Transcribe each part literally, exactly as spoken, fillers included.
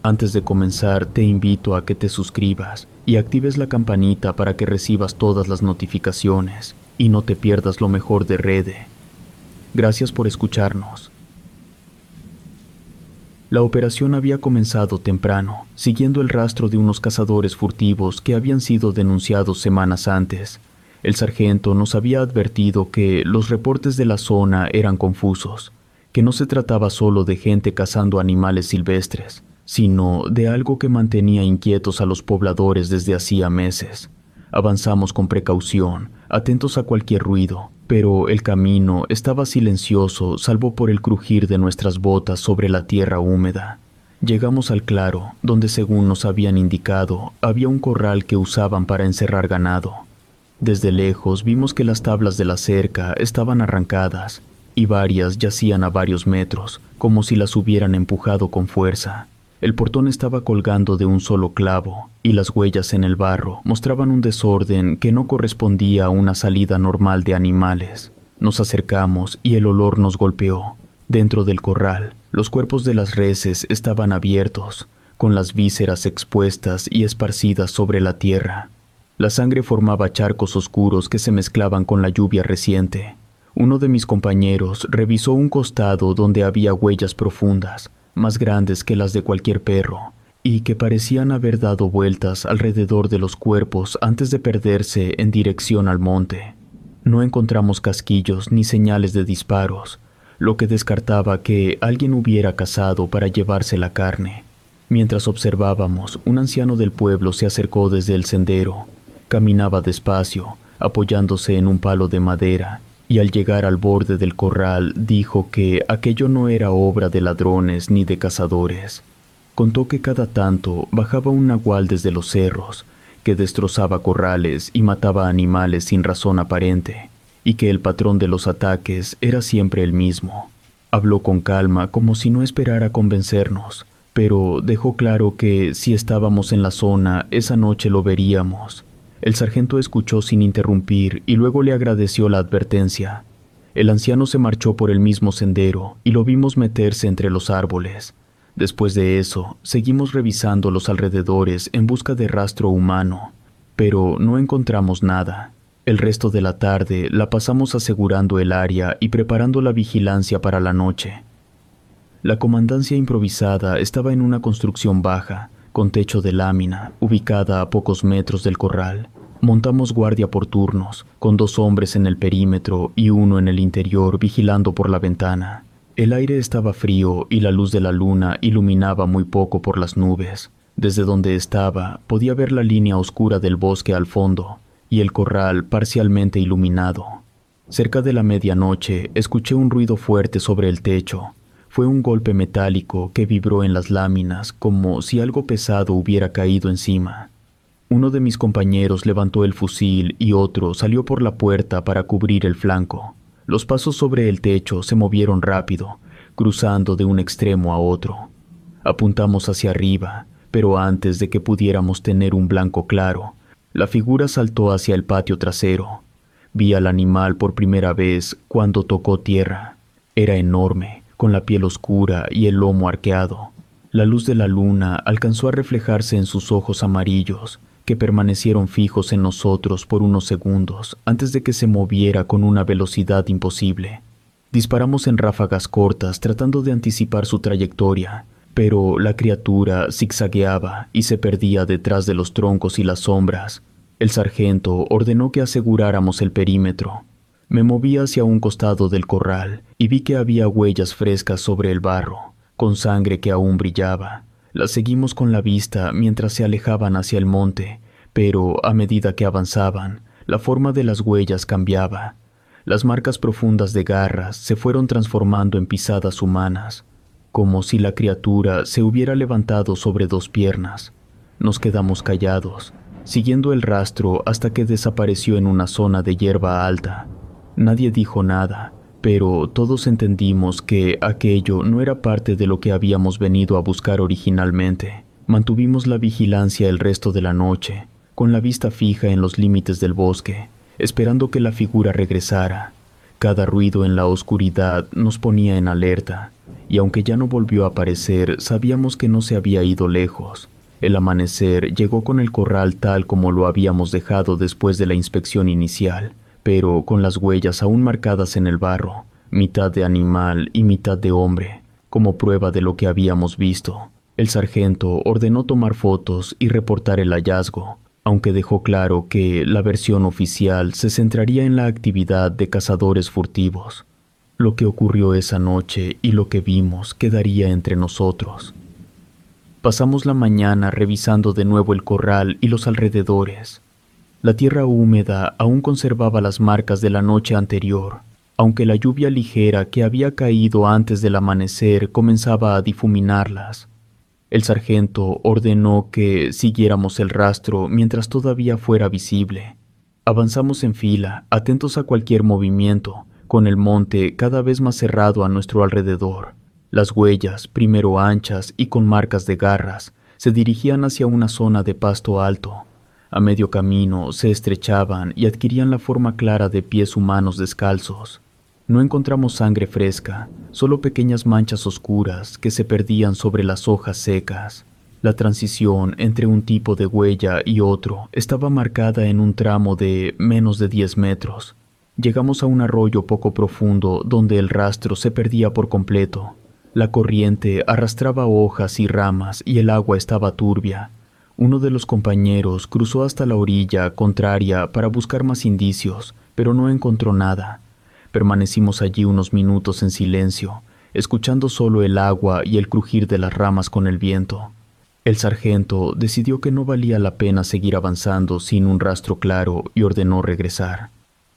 Antes de comenzar, te invito a que te suscribas y actives la campanita para que recibas todas las notificaciones y no te pierdas lo mejor de Rede. Gracias por escucharnos. La operación había comenzado temprano, siguiendo el rastro de unos cazadores furtivos que habían sido denunciados semanas antes. El sargento nos había advertido que los reportes de la zona eran confusos, que no se trataba solo de gente cazando animales silvestres, sino de algo que mantenía inquietos a los pobladores desde hacía meses. Avanzamos con precaución, atentos a cualquier ruido, pero el camino estaba silencioso salvo por el crujir de nuestras botas sobre la tierra húmeda. Llegamos al claro, donde según nos habían indicado, había un corral que usaban para encerrar ganado. Desde lejos vimos que las tablas de la cerca estaban arrancadas, y varias yacían a varios metros, como si las hubieran empujado con fuerza. El portón estaba colgando de un solo clavo, y las huellas en el barro mostraban un desorden que no correspondía a una salida normal de animales. Nos acercamos y el olor nos golpeó. Dentro del corral, los cuerpos de las reses estaban abiertos, con las vísceras expuestas y esparcidas sobre la tierra. La sangre formaba charcos oscuros que se mezclaban con la lluvia reciente. Uno de mis compañeros revisó un costado donde había huellas profundas, más grandes que las de cualquier perro, y que parecían haber dado vueltas alrededor de los cuerpos antes de perderse en dirección al monte. No encontramos casquillos ni señales de disparos, lo que descartaba que alguien hubiera cazado para llevarse la carne. Mientras observábamos, un anciano del pueblo se acercó desde el sendero. Caminaba despacio, apoyándose en un palo de madera, y al llegar al borde del corral dijo que aquello no era obra de ladrones ni de cazadores. Contó que cada tanto bajaba un nahual desde los cerros, que destrozaba corrales y mataba animales sin razón aparente, y que el patrón de los ataques era siempre el mismo. Habló con calma como si no esperara convencernos, pero dejó claro que si estábamos en la zona esa noche lo veríamos. El sargento escuchó sin interrumpir y luego le agradeció la advertencia. El anciano se marchó por el mismo sendero y lo vimos meterse entre los árboles. Después de eso, seguimos revisando los alrededores en busca de rastro humano, pero no encontramos nada. El resto de la tarde la pasamos asegurando el área y preparando la vigilancia para la noche. La comandancia improvisada estaba en una construcción baja, con techo de lámina, ubicada a pocos metros del corral. Montamos guardia por turnos, con dos hombres en el perímetro y uno en el interior vigilando por la ventana. El aire estaba frío y la luz de la luna iluminaba muy poco por las nubes. Desde donde estaba, podía ver la línea oscura del bosque al fondo y el corral parcialmente iluminado. Cerca de la medianoche, escuché un ruido fuerte sobre el techo. Fue un golpe metálico que vibró en las láminas como si algo pesado hubiera caído encima. Uno de mis compañeros levantó el fusil y otro salió por la puerta para cubrir el flanco. Los pasos sobre el techo se movieron rápido, cruzando de un extremo a otro. Apuntamos hacia arriba, pero antes de que pudiéramos tener un blanco claro, la figura saltó hacia el patio trasero. Vi al animal por primera vez cuando tocó tierra. Era enorme, con la piel oscura y el lomo arqueado. La luz de la luna alcanzó a reflejarse en sus ojos amarillos, que permanecieron fijos en nosotros por unos segundos antes de que se moviera con una velocidad imposible. Disparamos en ráfagas cortas tratando de anticipar su trayectoria, pero la criatura zigzagueaba y se perdía detrás de los troncos y las sombras. El sargento ordenó que aseguráramos el perímetro. Me moví hacia un costado del corral y vi que había huellas frescas sobre el barro, con sangre que aún brillaba. Las seguimos con la vista mientras se alejaban hacia el monte, pero a medida que avanzaban, la forma de las huellas cambiaba. Las marcas profundas de garras se fueron transformando en pisadas humanas, como si la criatura se hubiera levantado sobre dos piernas. Nos quedamos callados, siguiendo el rastro hasta que desapareció en una zona de hierba alta. Nadie dijo nada, pero todos entendimos que aquello no era parte de lo que habíamos venido a buscar originalmente. Mantuvimos la vigilancia el resto de la noche, con la vista fija en los límites del bosque, esperando que la figura regresara. Cada ruido en la oscuridad nos ponía en alerta, y aunque ya no volvió a aparecer, sabíamos que no se había ido lejos. El amanecer llegó con el corral tal como lo habíamos dejado después de la inspección inicial, pero con las huellas aún marcadas en el barro, mitad de animal y mitad de hombre, como prueba de lo que habíamos visto. El sargento ordenó tomar fotos y reportar el hallazgo, aunque dejó claro que la versión oficial se centraría en la actividad de cazadores furtivos. Lo que ocurrió esa noche y lo que vimos quedaría entre nosotros. Pasamos la mañana revisando de nuevo el corral y los alrededores. La tierra húmeda aún conservaba las marcas de la noche anterior, aunque la lluvia ligera que había caído antes del amanecer comenzaba a difuminarlas. El sargento ordenó que siguiéramos el rastro mientras todavía fuera visible. Avanzamos en fila, atentos a cualquier movimiento, con el monte cada vez más cerrado a nuestro alrededor. Las huellas, primero anchas y con marcas de garras, se dirigían hacia una zona de pasto alto. A medio camino se estrechaban y adquirían la forma clara de pies humanos descalzos. No encontramos sangre fresca, solo pequeñas manchas oscuras que se perdían sobre las hojas secas. La transición entre un tipo de huella y otro estaba marcada en un tramo de menos de diez metros. Llegamos a un arroyo poco profundo donde el rastro se perdía por completo. La corriente arrastraba hojas y ramas y el agua estaba turbia. Uno de los compañeros cruzó hasta la orilla contraria para buscar más indicios, pero no encontró nada. Permanecimos allí unos minutos en silencio, escuchando solo el agua y el crujir de las ramas con el viento. El sargento decidió que no valía la pena seguir avanzando sin un rastro claro y ordenó regresar.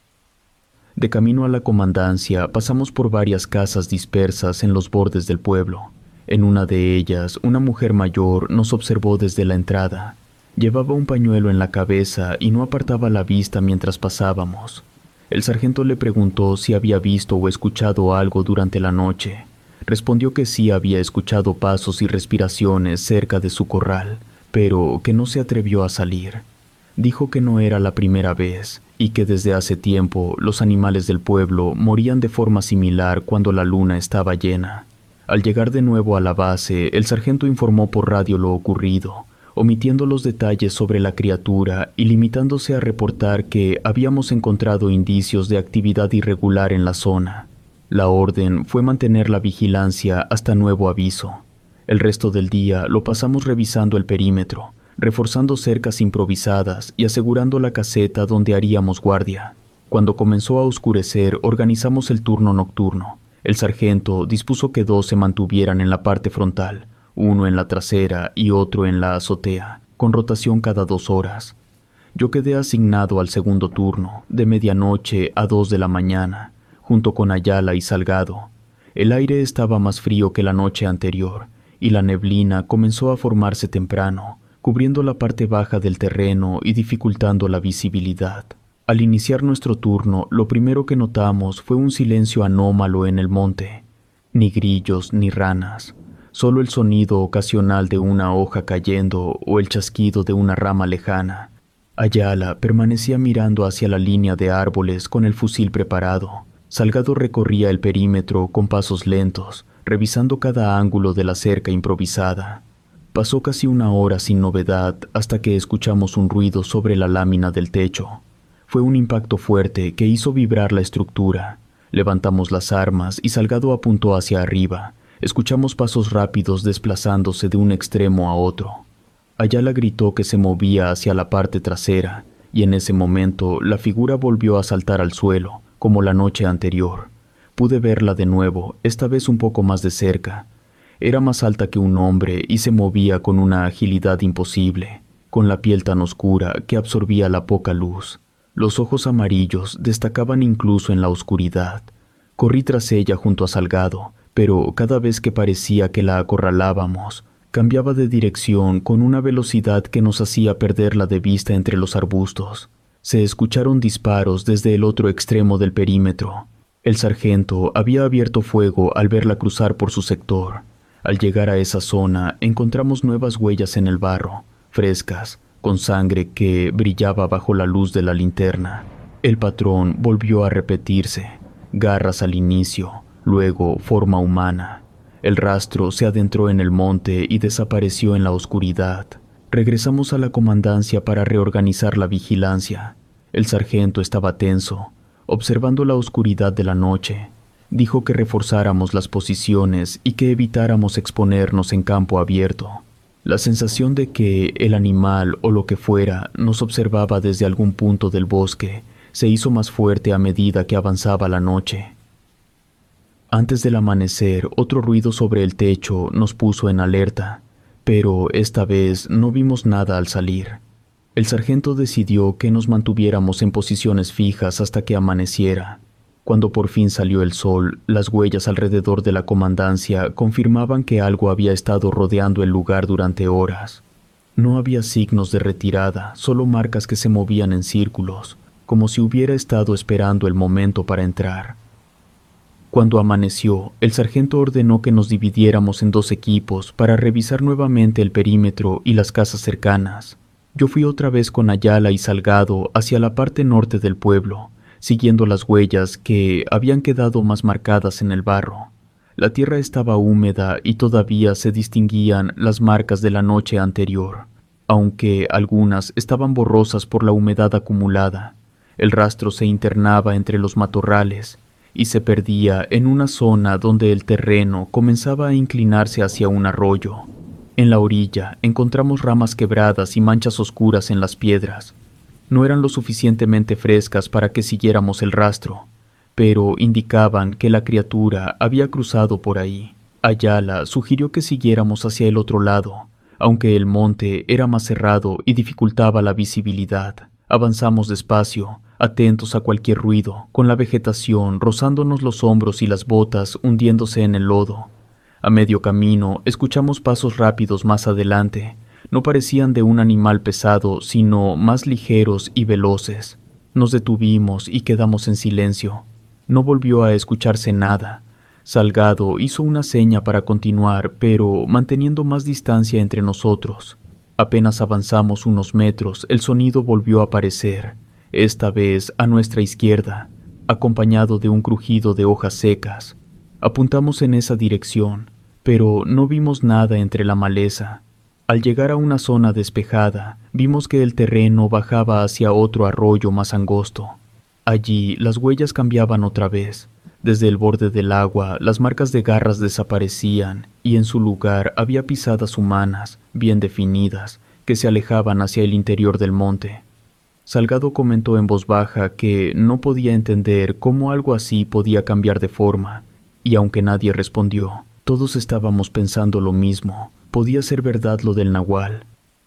De camino a la comandancia pasamos por varias casas dispersas en los bordes del pueblo. En una de ellas, una mujer mayor nos observó desde la entrada. Llevaba un pañuelo en la cabeza y no apartaba la vista mientras pasábamos. El sargento le preguntó si había visto o escuchado algo durante la noche. Respondió que sí había escuchado pasos y respiraciones cerca de su corral, pero que no se atrevió a salir. Dijo que no era la primera vez y que desde hace tiempo los animales del pueblo morían de forma similar cuando la luna estaba llena. Al llegar de nuevo a la base, el sargento informó por radio lo ocurrido, omitiendo los detalles sobre la criatura y limitándose a reportar que habíamos encontrado indicios de actividad irregular en la zona. La orden fue mantener la vigilancia hasta nuevo aviso. El resto del día lo pasamos revisando el perímetro, reforzando cercas improvisadas y asegurando la caseta donde haríamos guardia. Cuando comenzó a oscurecer, organizamos el turno nocturno. El sargento dispuso que dos se mantuvieran en la parte frontal, uno en la trasera y otro en la azotea, con rotación cada dos horas. Yo quedé asignado al segundo turno, de medianoche a dos de la mañana, junto con Ayala y Salgado. El aire estaba más frío que la noche anterior, y la neblina comenzó a formarse temprano, cubriendo la parte baja del terreno y dificultando la visibilidad. Al iniciar nuestro turno, lo primero que notamos fue un silencio anómalo en el monte. Ni grillos ni ranas, solo el sonido ocasional de una hoja cayendo o el chasquido de una rama lejana. Ayala permanecía mirando hacia la línea de árboles con el fusil preparado. Salgado recorría el perímetro con pasos lentos, revisando cada ángulo de la cerca improvisada. Pasó casi una hora sin novedad hasta que escuchamos un ruido sobre la lámina del techo. Fue un impacto fuerte que hizo vibrar la estructura. Levantamos las armas y Salgado apuntó hacia arriba. Escuchamos pasos rápidos desplazándose de un extremo a otro. Ayala gritó que se movía hacia la parte trasera, y en ese momento la figura volvió a saltar al suelo, como la noche anterior. Pude verla de nuevo, esta vez un poco más de cerca. Era más alta que un hombre y se movía con una agilidad imposible, con la piel tan oscura que absorbía la poca luz. Los ojos amarillos destacaban incluso en la oscuridad. Corrí tras ella junto a Salgado, pero cada vez que parecía que la acorralábamos, cambiaba de dirección con una velocidad que nos hacía perderla de vista entre los arbustos. Se escucharon disparos desde el otro extremo del perímetro. El sargento había abierto fuego al verla cruzar por su sector. Al llegar a esa zona, encontramos nuevas huellas en el barro, frescas, con sangre que brillaba bajo la luz de la linterna. El patrón volvió a repetirse, garras al inicio, luego forma humana. El rastro se adentró en el monte y desapareció en la oscuridad. Regresamos a la comandancia para reorganizar la vigilancia. El sargento estaba tenso, observando la oscuridad de la noche. Dijo que reforzáramos las posiciones y que evitáramos exponernos en campo abierto. La sensación de que el animal o lo que fuera nos observaba desde algún punto del bosque se hizo más fuerte a medida que avanzaba la noche. Antes del amanecer, otro ruido sobre el techo nos puso en alerta, pero esta vez no vimos nada al salir. El sargento decidió que nos mantuviéramos en posiciones fijas hasta que amaneciera. Cuando por fin salió el sol, las huellas alrededor de la comandancia confirmaban que algo había estado rodeando el lugar durante horas. No había signos de retirada, solo marcas que se movían en círculos, como si hubiera estado esperando el momento para entrar. Cuando amaneció, el sargento ordenó que nos dividiéramos en dos equipos para revisar nuevamente el perímetro y las casas cercanas. Yo fui otra vez con Ayala y Salgado hacia la parte norte del pueblo, siguiendo las huellas que habían quedado más marcadas en el barro. La tierra estaba húmeda y todavía se distinguían las marcas de la noche anterior, aunque algunas estaban borrosas por la humedad acumulada. El rastro se internaba entre los matorrales y se perdía en una zona donde el terreno comenzaba a inclinarse hacia un arroyo. En la orilla encontramos ramas quebradas y manchas oscuras en las piedras. No eran lo suficientemente frescas para que siguiéramos el rastro, pero indicaban que la criatura había cruzado por ahí. Ayala sugirió que siguiéramos hacia el otro lado, aunque el monte era más cerrado y dificultaba la visibilidad. Avanzamos despacio, atentos a cualquier ruido, con la vegetación rozándonos los hombros y las botas hundiéndose en el lodo. A medio camino escuchamos pasos rápidos más adelante. No parecían de un animal pesado, sino más ligeros y veloces. Nos detuvimos y quedamos en silencio. No volvió a escucharse nada. Salgado hizo una seña para continuar, pero manteniendo más distancia entre nosotros. Apenas avanzamos unos metros, el sonido volvió a aparecer, esta vez a nuestra izquierda, acompañado de un crujido de hojas secas. Apuntamos en esa dirección, pero no vimos nada entre la maleza. Al llegar a una zona despejada, vimos que el terreno bajaba hacia otro arroyo más angosto. Allí las huellas cambiaban otra vez. Desde el borde del agua, las marcas de garras desaparecían y en su lugar había pisadas humanas, bien definidas, que se alejaban hacia el interior del monte. Salgado comentó en voz baja que no podía entender cómo algo así podía cambiar de forma, y aunque nadie respondió, todos estábamos pensando lo mismo. Podía ser verdad lo del nahual.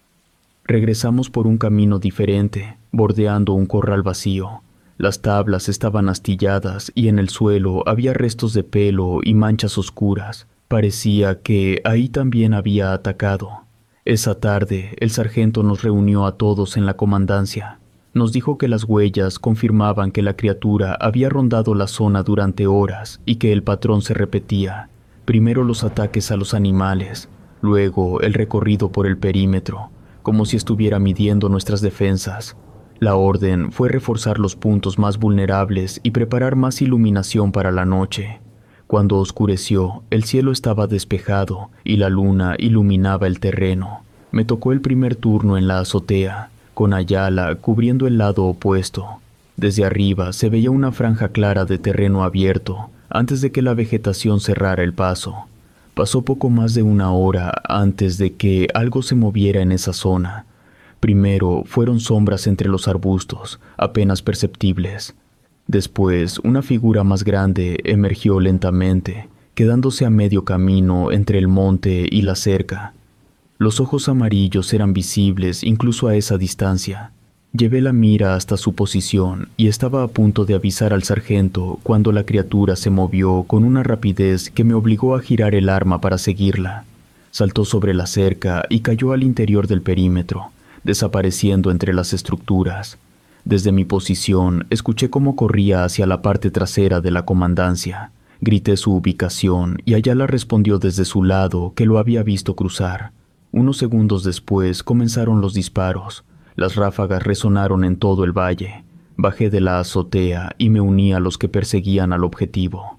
Regresamos por un camino diferente, bordeando un corral vacío. Las tablas estaban astilladas y en el suelo había restos de pelo y manchas oscuras. Parecía que ahí también había atacado. Esa tarde, el sargento nos reunió a todos en la comandancia. Nos dijo que las huellas confirmaban que la criatura había rondado la zona durante horas y que el patrón se repetía. Primero los ataques a los animales, luego el recorrido por el perímetro, como si estuviera midiendo nuestras defensas. La orden fue reforzar los puntos más vulnerables y preparar más iluminación para la noche. Cuando oscureció, el cielo estaba despejado y la luna iluminaba el terreno. Me tocó el primer turno en la azotea, con Ayala cubriendo el lado opuesto. Desde arriba se veía una franja clara de terreno abierto, antes de que la vegetación cerrara el paso. Pasó poco más de una hora antes de que algo se moviera en esa zona. Primero fueron sombras entre los arbustos, apenas perceptibles. Después, una figura más grande emergió lentamente, quedándose a medio camino entre el monte y la cerca. Los ojos amarillos eran visibles incluso a esa distancia. Llevé la mira hasta su posición y estaba a punto de avisar al sargento cuando la criatura se movió con una rapidez que me obligó a girar el arma para seguirla. Saltó sobre la cerca y cayó al interior del perímetro, desapareciendo entre las estructuras. Desde mi posición, escuché cómo corría hacia la parte trasera de la comandancia. Grité su ubicación y Ayala respondió desde su lado que lo había visto cruzar. Unos segundos después comenzaron los disparos. Las ráfagas resonaron en todo el valle. Bajé de la azotea y me uní a los que perseguían al objetivo.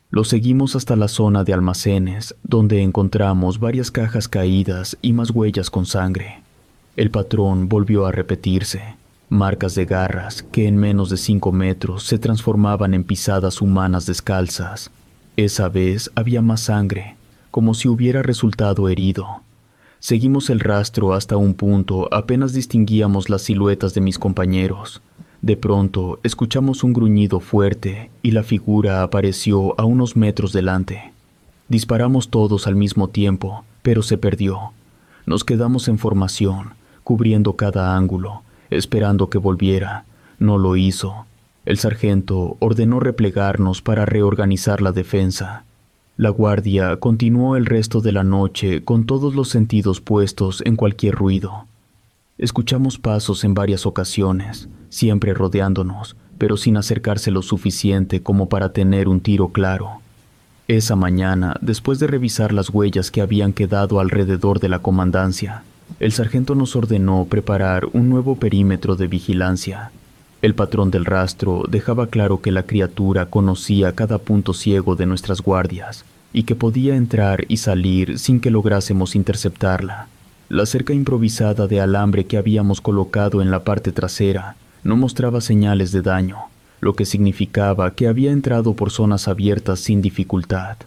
Lo seguimos hasta la zona de almacenes, donde encontramos varias cajas caídas y más huellas con sangre. El patrón volvió a repetirse, marcas de garras que en menos de cinco metros se transformaban en pisadas humanas descalzas. Esa vez había más sangre, como si hubiera resultado herido. Seguimos el rastro hasta un punto apenas distinguíamos las siluetas de mis compañeros. De pronto, escuchamos un gruñido fuerte y la figura apareció a unos metros delante. Disparamos todos al mismo tiempo, pero se perdió. Nos quedamos en formación, cubriendo cada ángulo, esperando que volviera. No lo hizo. El sargento ordenó replegarnos para reorganizar la defensa. La guardia continuó el resto de la noche con todos los sentidos puestos en cualquier ruido. Escuchamos pasos en varias ocasiones, siempre rodeándonos, pero sin acercarse lo suficiente como para tener un tiro claro. Esa mañana, después de revisar las huellas que habían quedado alrededor de la comandancia, el sargento nos ordenó preparar un nuevo perímetro de vigilancia. El patrón del rastro dejaba claro que la criatura conocía cada punto ciego de nuestras guardias y que podía entrar y salir sin que lográsemos interceptarla. La cerca improvisada de alambre que habíamos colocado en la parte trasera no mostraba señales de daño, lo que significaba que había entrado por zonas abiertas sin dificultad.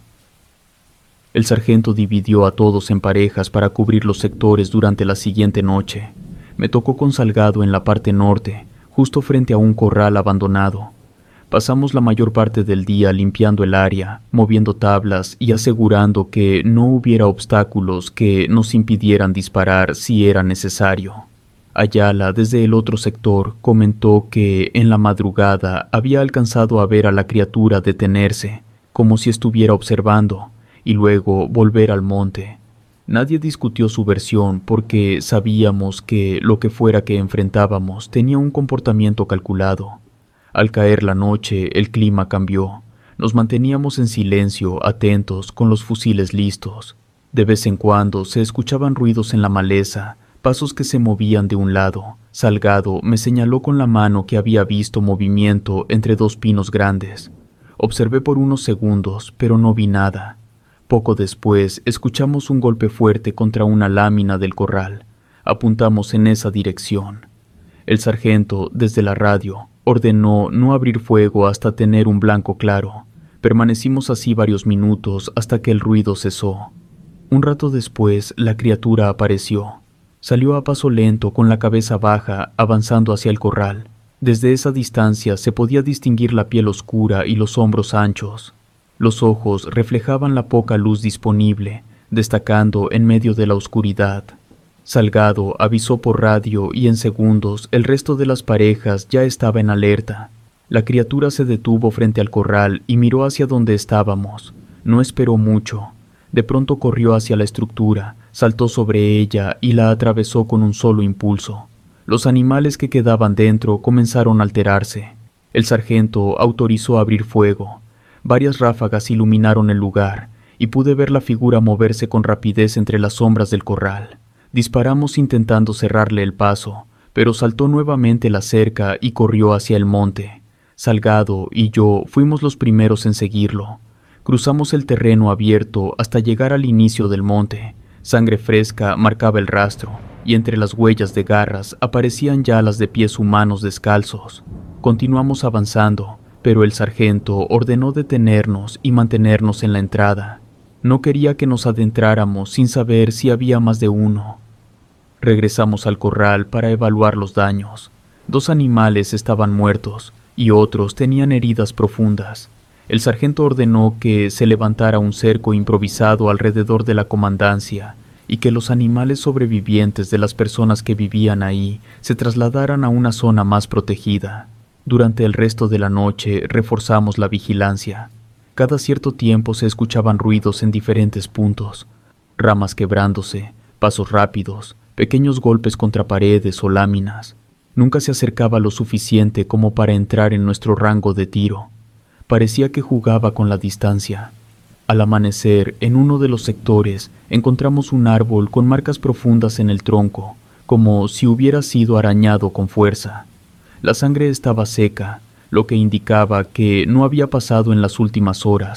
El sargento dividió a todos en parejas para cubrir los sectores durante la siguiente noche. Me tocó con Salgado en la parte norte, justo frente a un corral abandonado. Pasamos la mayor parte del día limpiando el área, moviendo tablas y asegurando que no hubiera obstáculos que nos impidieran disparar si era necesario. Ayala, desde el otro sector, comentó que en la madrugada había alcanzado a ver a la criatura detenerse, como si estuviera observando, y luego volver al monte. Nadie discutió su versión porque sabíamos que lo que fuera que enfrentábamos tenía un comportamiento calculado. Al caer la noche, el clima cambió. Nos manteníamos en silencio, atentos, con los fusiles listos. De vez en cuando se escuchaban ruidos en la maleza, pasos que se movían de un lado. Salgado me señaló con la mano que había visto movimiento entre dos pinos grandes. Observé por unos segundos, pero no vi nada. Poco después, escuchamos un golpe fuerte contra una lámina del corral. Apuntamos en esa dirección. El sargento, desde la radio, ordenó no abrir fuego hasta tener un blanco claro. Permanecimos así varios minutos hasta que el ruido cesó. Un rato después, la criatura apareció. Salió a paso lento con la cabeza baja, avanzando hacia el corral. Desde esa distancia se podía distinguir la piel oscura y los hombros anchos. Los ojos reflejaban la poca luz disponible, destacando en medio de la oscuridad. Salgado avisó por radio y en segundos el resto de las parejas ya estaba en alerta. La criatura se detuvo frente al corral y miró hacia donde estábamos. No esperó mucho. De pronto corrió hacia la estructura, saltó sobre ella y la atravesó con un solo impulso. Los animales que quedaban dentro comenzaron a alterarse. El sargento autorizó abrir fuego. Varias ráfagas iluminaron el lugar y pude ver la figura moverse con rapidez entre las sombras del corral. Disparamos intentando cerrarle el paso, pero saltó nuevamente la cerca y corrió hacia el monte. Salgado y yo fuimos los primeros en seguirlo. Cruzamos el terreno abierto hasta llegar al inicio del monte. Sangre fresca marcaba el rastro, y entre las huellas de garras aparecían ya las de pies humanos descalzos. Continuamos avanzando, pero el sargento ordenó detenernos y mantenernos en la entrada. No quería que nos adentráramos sin saber si había más de uno. Regresamos al corral para evaluar los daños. Dos animales estaban muertos y otros tenían heridas profundas. El sargento ordenó que se levantara un cerco improvisado alrededor de la comandancia y que los animales sobrevivientes de las personas que vivían ahí se trasladaran a una zona más protegida. Durante el resto de la noche reforzamos la vigilancia. Cada cierto tiempo se escuchaban ruidos en diferentes puntos, ramas quebrándose, pasos rápidos, pequeños golpes contra paredes o láminas. Nunca se acercaba lo suficiente como para entrar en nuestro rango de tiro. Parecía que jugaba con la distancia. Al amanecer, en uno de los sectores, encontramos un árbol con marcas profundas en el tronco, como si hubiera sido arañado con fuerza. La sangre estaba seca, lo que indicaba que no había pasado en las últimas horas,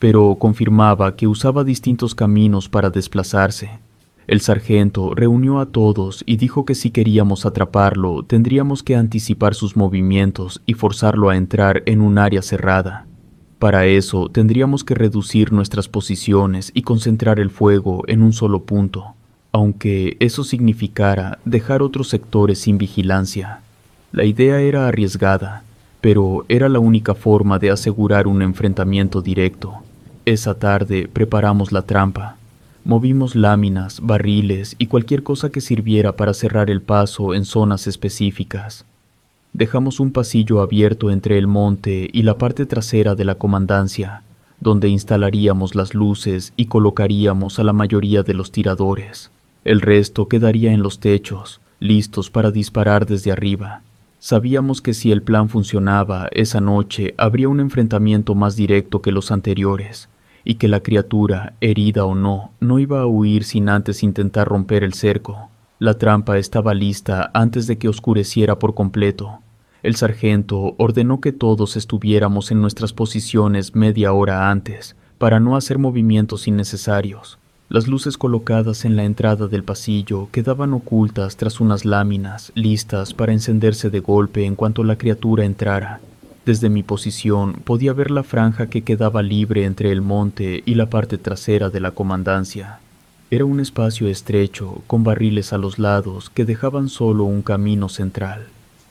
pero confirmaba que usaba distintos caminos para desplazarse. El sargento reunió a todos y dijo que si queríamos atraparlo, tendríamos que anticipar sus movimientos y forzarlo a entrar en un área cerrada. Para eso, tendríamos que reducir nuestras posiciones y concentrar el fuego en un solo punto, aunque eso significara dejar otros sectores sin vigilancia. La idea era arriesgada, pero era la única forma de asegurar un enfrentamiento directo. Esa tarde preparamos la trampa. Movimos láminas, barriles y cualquier cosa que sirviera para cerrar el paso en zonas específicas. Dejamos un pasillo abierto entre el monte y la parte trasera de la comandancia, donde instalaríamos las luces y colocaríamos a la mayoría de los tiradores. El resto quedaría en los techos, listos para disparar desde arriba. Sabíamos que si el plan funcionaba, esa noche habría un enfrentamiento más directo que los anteriores, y que la criatura, herida o no, no iba a huir sin antes intentar romper el cerco. La trampa estaba lista antes de que oscureciera por completo. El sargento ordenó que todos estuviéramos en nuestras posiciones media hora antes, para no hacer movimientos innecesarios. Las luces colocadas en la entrada del pasillo quedaban ocultas tras unas láminas, listas para encenderse de golpe en cuanto la criatura entrara. Desde mi posición podía ver la franja que quedaba libre entre el monte y la parte trasera de la comandancia. Era un espacio estrecho, con barriles a los lados que dejaban solo un camino central.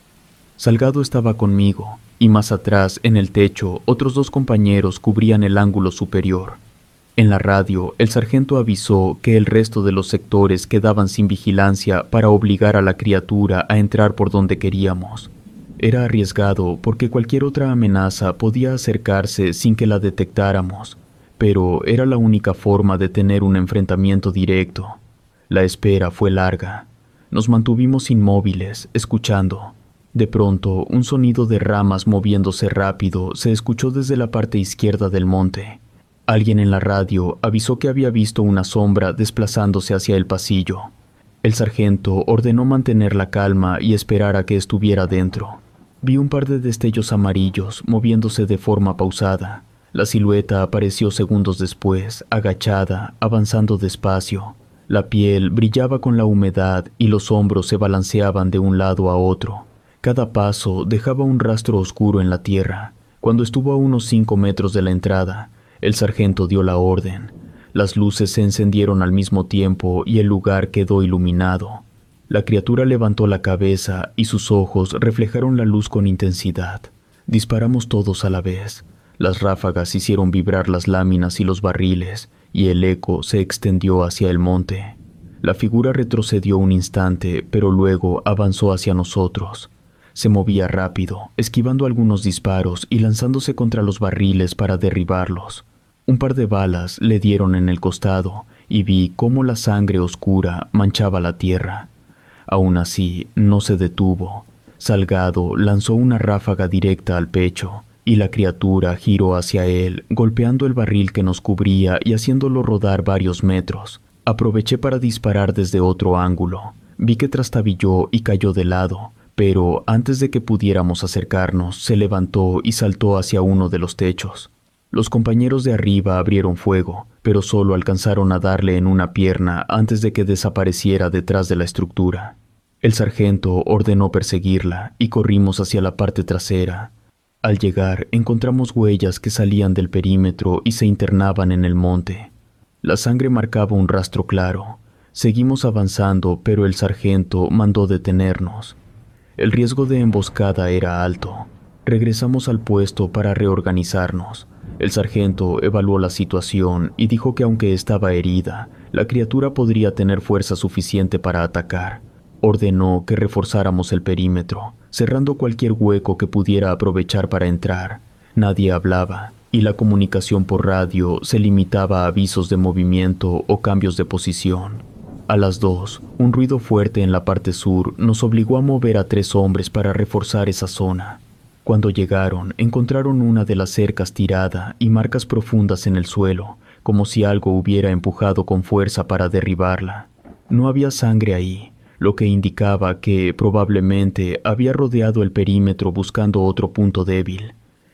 Salgado estaba conmigo, y más atrás, en el techo, otros dos compañeros cubrían el ángulo superior. En la radio, el sargento avisó que el resto de los sectores quedaban sin vigilancia para obligar a la criatura a entrar por donde queríamos. Era arriesgado porque cualquier otra amenaza podía acercarse sin que la detectáramos, pero era la única forma de tener un enfrentamiento directo. La espera fue larga. Nos mantuvimos inmóviles, escuchando. De pronto, un sonido de ramas moviéndose rápido se escuchó desde la parte izquierda del monte. Alguien en la radio avisó que había visto una sombra desplazándose hacia el pasillo. El sargento ordenó mantener la calma y esperar a que estuviera dentro. Vi un par de destellos amarillos moviéndose de forma pausada. La silueta apareció segundos después, agachada, avanzando despacio. La piel brillaba con la humedad y los hombros se balanceaban de un lado a otro. Cada paso dejaba un rastro oscuro en la tierra. Cuando estuvo a unos cinco metros de la entrada, el sargento dio la orden. Las luces se encendieron al mismo tiempo y el lugar quedó iluminado. La criatura levantó la cabeza y sus ojos reflejaron la luz con intensidad. Disparamos todos a la vez. Las ráfagas hicieron vibrar las láminas y los barriles, y el eco se extendió hacia el monte. La figura retrocedió un instante, pero luego avanzó hacia nosotros. Se movía rápido, esquivando algunos disparos y lanzándose contra los barriles para derribarlos. Un par de balas le dieron en el costado y vi cómo la sangre oscura manchaba la tierra. Aún así, no se detuvo. Salgado lanzó una ráfaga directa al pecho, y la criatura giró hacia él, golpeando el barril que nos cubría y haciéndolo rodar varios metros. Aproveché para disparar desde otro ángulo. Vi que trastabilló y cayó de lado, pero antes de que pudiéramos acercarnos, se levantó y saltó hacia uno de los techos. Los compañeros de arriba abrieron fuego, pero solo alcanzaron a darle en una pierna antes de que desapareciera detrás de la estructura. El sargento ordenó perseguirla y corrimos hacia la parte trasera. Al llegar, encontramos huellas que salían del perímetro y se internaban en el monte. La sangre marcaba un rastro claro. Seguimos avanzando, pero el sargento mandó detenernos. El riesgo de emboscada era alto. Regresamos al puesto para reorganizarnos. El sargento evaluó la situación y dijo que aunque estaba herida, la criatura podría tener fuerza suficiente para atacar. Ordenó que reforzáramos el perímetro, cerrando cualquier hueco que pudiera aprovechar para entrar. Nadie hablaba, y la comunicación por radio se limitaba a avisos de movimiento o cambios de posición. A las dos, un ruido fuerte en la parte sur nos obligó a mover a tres hombres para reforzar esa zona. Cuando llegaron, encontraron una de las cercas tirada y marcas profundas en el suelo, como si algo hubiera empujado con fuerza para derribarla. No había sangre ahí, lo que indicaba que probablemente había rodeado el perímetro buscando otro punto débil.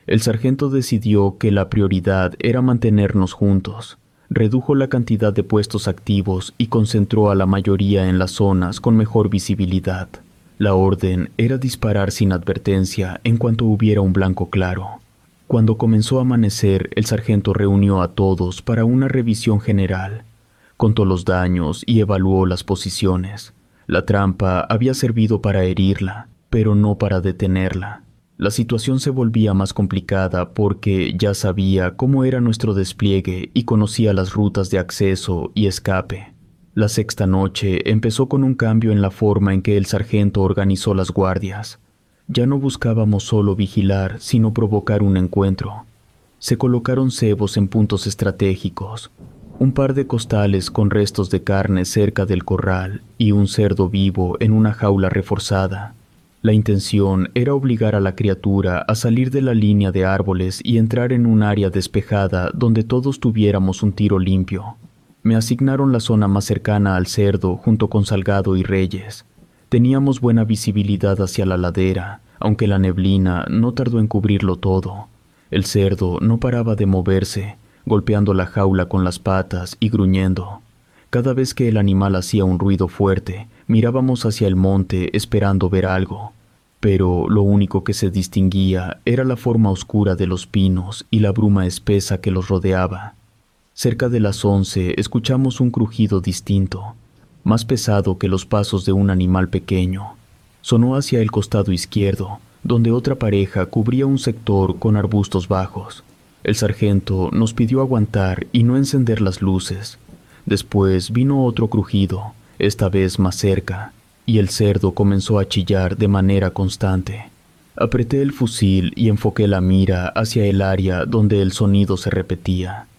El sargento decidió que la prioridad era mantenernos juntos. Redujo la cantidad de puestos activos y concentró a la mayoría en las zonas con mejor visibilidad. La orden era disparar sin advertencia en cuanto hubiera un blanco claro. Cuando comenzó a amanecer, el sargento reunió a todos para una revisión general. Contó los daños y evaluó las posiciones. La trampa había servido para herirla, pero no para detenerla. La situación se volvía más complicada porque ya sabía cómo era nuestro despliegue y conocía las rutas de acceso y escape. La sexta noche empezó con un cambio en la forma en que el sargento organizó las guardias. Ya no buscábamos solo vigilar, sino provocar un encuentro. Se colocaron cebos en puntos estratégicos, un par de costales con restos de carne cerca del corral y un cerdo vivo en una jaula reforzada. La intención era obligar a la criatura a salir de la línea de árboles y entrar en un área despejada donde todos tuviéramos un tiro limpio. Me asignaron la zona más cercana al cerdo junto con Salgado y Reyes. Teníamos buena visibilidad hacia la ladera, aunque la neblina no tardó en cubrirlo todo. El cerdo no paraba de moverse, golpeando la jaula con las patas y gruñendo. Cada vez que el animal hacía un ruido fuerte, mirábamos hacia el monte esperando ver algo. Pero lo único que se distinguía era la forma oscura de los pinos y la bruma espesa que los rodeaba. Cerca de las once escuchamos un crujido distinto, más pesado que los pasos de un animal pequeño. Sonó hacia el costado izquierdo, donde otra pareja cubría un sector con arbustos bajos. El sargento nos pidió aguantar y no encender las luces. Después vino otro crujido, esta vez más cerca, y el cerdo comenzó a chillar de manera constante. Apreté el fusil y enfoqué la mira hacia el área donde el sonido se repetía.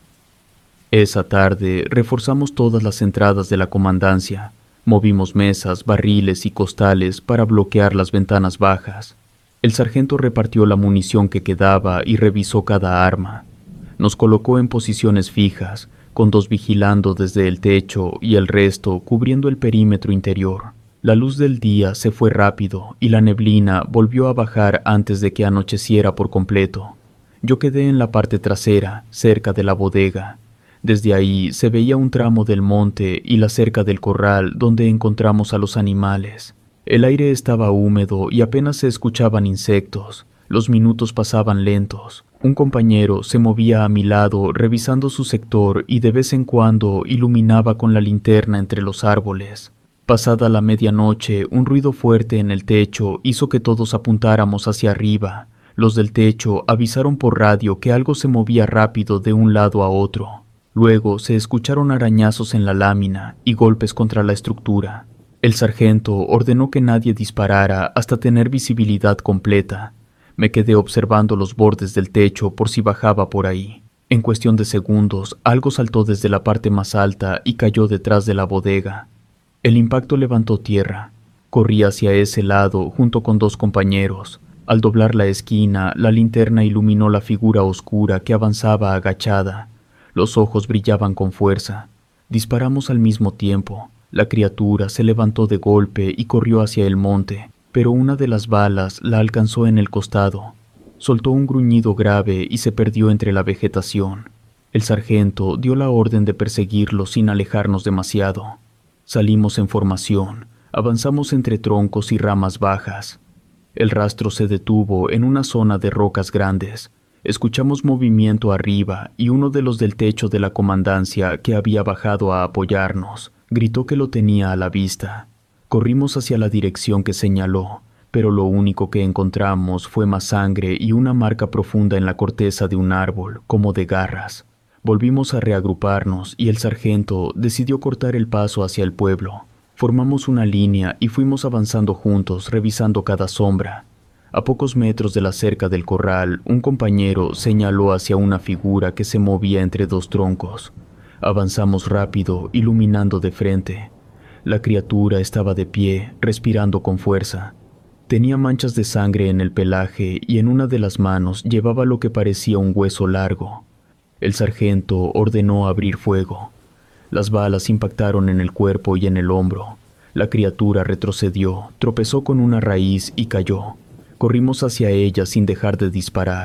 Esa tarde reforzamos todas las entradas de la comandancia. Movimos mesas, barriles y costales para bloquear las ventanas bajas. El sargento repartió la munición que quedaba y revisó cada arma. Nos colocó en posiciones fijas, con dos vigilando desde el techo y el resto cubriendo el perímetro interior. La luz del día se fue rápido y la neblina volvió a bajar antes de que anocheciera por completo. Yo quedé en la parte trasera, cerca de la bodega. Desde ahí se veía un tramo del monte y la cerca del corral donde encontramos a los animales. El aire estaba húmedo y apenas se escuchaban insectos. Los minutos pasaban lentos. Un compañero se movía a mi lado revisando su sector y de vez en cuando iluminaba con la linterna entre los árboles. Pasada la medianoche, un ruido fuerte en el techo hizo que todos apuntáramos hacia arriba. Los del techo avisaron por radio que algo se movía rápido de un lado a otro. Luego se escucharon arañazos en la lámina y golpes contra la estructura. El sargento ordenó que nadie disparara hasta tener visibilidad completa. Me quedé observando los bordes del techo por si bajaba por ahí. En cuestión de segundos, algo saltó desde la parte más alta y cayó detrás de la bodega. El impacto levantó tierra. Corrí hacia ese lado junto con dos compañeros. Al doblar la esquina, la linterna iluminó la figura oscura que avanzaba agachada. Los ojos brillaban con fuerza. Disparamos al mismo tiempo. La criatura se levantó de golpe y corrió hacia el monte, pero una de las balas la alcanzó en el costado. Soltó un gruñido grave y se perdió entre la vegetación. El sargento dio la orden de perseguirlo sin alejarnos demasiado. Salimos en formación, avanzamos entre troncos y ramas bajas. El rastro se detuvo en una zona de rocas grandes. Escuchamos movimiento arriba y uno de los del techo de la comandancia que había bajado a apoyarnos gritó que lo tenía a la vista. Corrimos hacia la dirección que señaló, pero lo único que encontramos fue más sangre y una marca profunda en la corteza de un árbol, como de garras. Volvimos a reagruparnos y el sargento decidió cortar el paso hacia el pueblo. Formamos una línea y fuimos avanzando juntos, revisando cada sombra. A pocos metros de la cerca del corral, un compañero señaló hacia una figura que se movía entre dos troncos. Avanzamos rápido, iluminando de frente. La criatura estaba de pie, respirando con fuerza. Tenía manchas de sangre en el pelaje y en una de las manos llevaba lo que parecía un hueso largo. El sargento ordenó abrir fuego. Las balas impactaron en el cuerpo y en el hombro. La criatura retrocedió, tropezó con una raíz y cayó. Corrimos hacia ella sin dejar de disparar,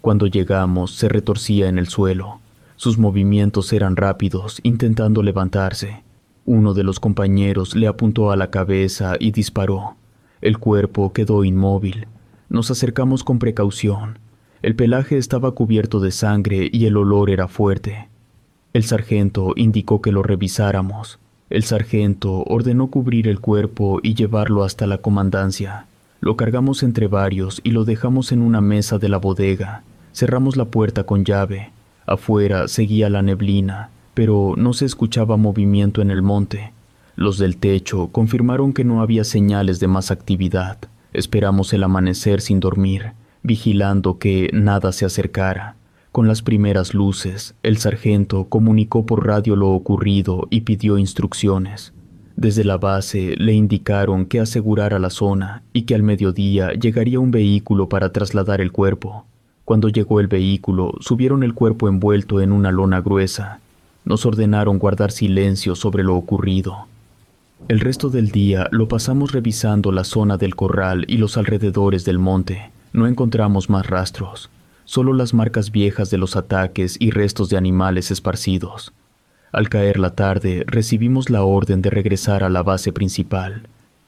Cuando llegamos, se retorcía en el suelo. Sus movimientos eran rápidos, intentando levantarse. Uno de los compañeros le apuntó a la cabeza y disparó. El cuerpo quedó inmóvil. Nos acercamos con precaución. El pelaje estaba cubierto de sangre y el olor era fuerte. El sargento indicó que lo revisáramos. El sargento ordenó cubrir el cuerpo y llevarlo hasta la comandancia. Lo cargamos entre varios y lo dejamos en una mesa de la bodega. Cerramos la puerta con llave. Afuera seguía la neblina, pero no se escuchaba movimiento en el monte. Los del techo confirmaron que no había señales de más actividad. Esperamos el amanecer sin dormir, vigilando que nada se acercara. Con las primeras luces, el sargento comunicó por radio lo ocurrido y pidió instrucciones. Desde la base le indicaron que asegurara la zona y que al mediodía llegaría un vehículo para trasladar el cuerpo. Cuando llegó el vehículo, subieron el cuerpo envuelto en una lona gruesa. Nos ordenaron guardar silencio sobre lo ocurrido. El resto del día lo pasamos revisando la zona del corral y los alrededores del monte. No encontramos más rastros, solo las marcas viejas de los ataques y restos de animales esparcidos. Al caer la tarde, recibimos la orden de regresar a la base principal.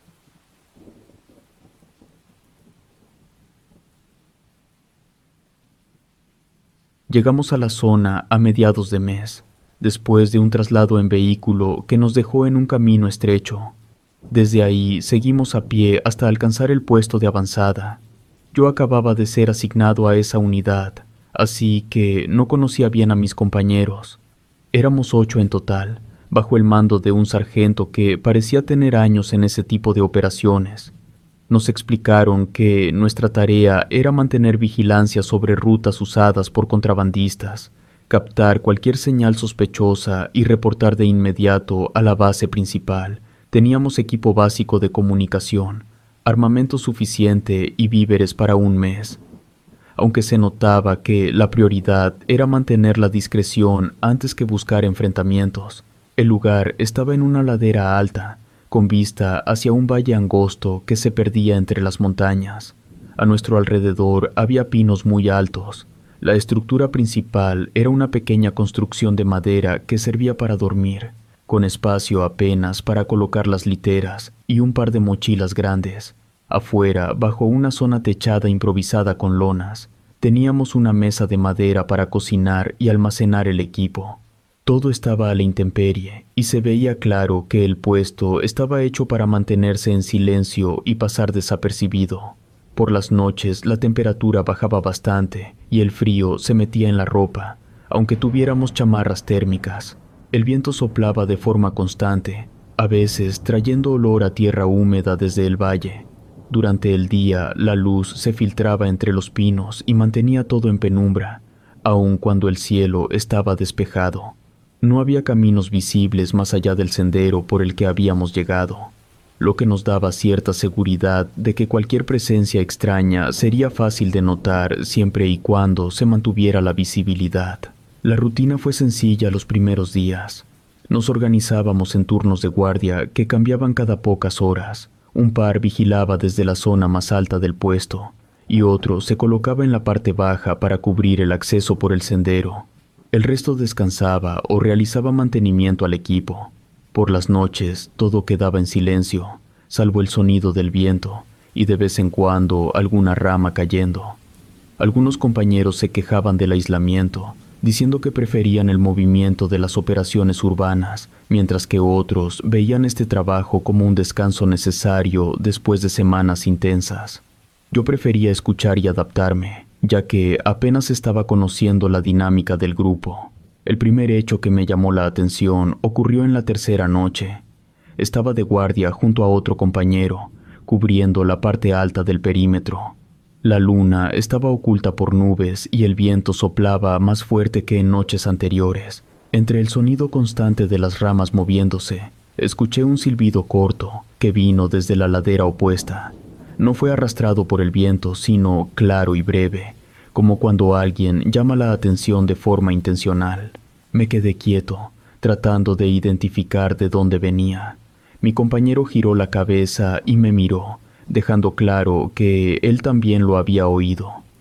Llegamos a la zona a mediados de mes, después de un traslado en vehículo que nos dejó en un camino estrecho. Desde ahí seguimos a pie hasta alcanzar el puesto de avanzada. Yo acababa de ser asignado a esa unidad, así que no conocía bien a mis compañeros. Éramos ocho en total, bajo el mando de un sargento que parecía tener años en ese tipo de operaciones. Nos explicaron que nuestra tarea era mantener vigilancia sobre rutas usadas por contrabandistas, captar cualquier señal sospechosa y reportar de inmediato a la base principal. Teníamos equipo básico de comunicación, armamento suficiente y víveres para un mes. Aunque se notaba que la prioridad era mantener la discreción antes que buscar enfrentamientos, el lugar estaba en una ladera alta, con vista hacia un valle angosto que se perdía entre las montañas. A nuestro alrededor había pinos muy altos. La estructura principal era una pequeña construcción de madera que servía para dormir, con espacio apenas para colocar las literas y un par de mochilas grandes. Afuera, bajo una zona techada improvisada con lonas, teníamos una mesa de madera para cocinar y almacenar el equipo. Todo estaba a la intemperie y se veía claro que el puesto estaba hecho para mantenerse en silencio y pasar desapercibido. Por las noches la temperatura bajaba bastante y el frío se metía en la ropa, aunque tuviéramos chamarras térmicas. El viento soplaba de forma constante, a veces trayendo olor a tierra húmeda desde el valle. Durante el día la luz se filtraba entre los pinos y mantenía todo en penumbra, aun cuando el cielo estaba despejado. No había caminos visibles más allá del sendero por el que habíamos llegado, lo que nos daba cierta seguridad de que cualquier presencia extraña sería fácil de notar siempre y cuando se mantuviera la visibilidad. La rutina fue sencilla los primeros días. Nos organizábamos en turnos de guardia que cambiaban cada pocas horas. Un par vigilaba desde la zona más alta del puesto y otro se colocaba en la parte baja para cubrir el acceso por el sendero. El resto descansaba o realizaba mantenimiento al equipo. Por las noches todo quedaba en silencio, salvo el sonido del viento y de vez en cuando alguna rama cayendo. Algunos compañeros se quejaban del aislamiento, diciendo que preferían el movimiento de las operaciones urbanas, mientras que otros veían este trabajo como un descanso necesario después de semanas intensas. Yo prefería escuchar y adaptarme, ya que apenas estaba conociendo la dinámica del grupo. El primer hecho que me llamó la atención ocurrió en la tercera noche. Estaba de guardia junto a otro compañero, cubriendo la parte alta del perímetro. La luna estaba oculta por nubes y el viento soplaba más fuerte que en noches anteriores. Entre el sonido constante de las ramas moviéndose, escuché un silbido corto que vino desde la ladera opuesta. No fue arrastrado por el viento, sino claro y breve, como cuando alguien llama la atención de forma intencional. Me quedé quieto, tratando de identificar de dónde venía. Mi compañero giró la cabeza y me miró, dejando claro que él también lo había oído.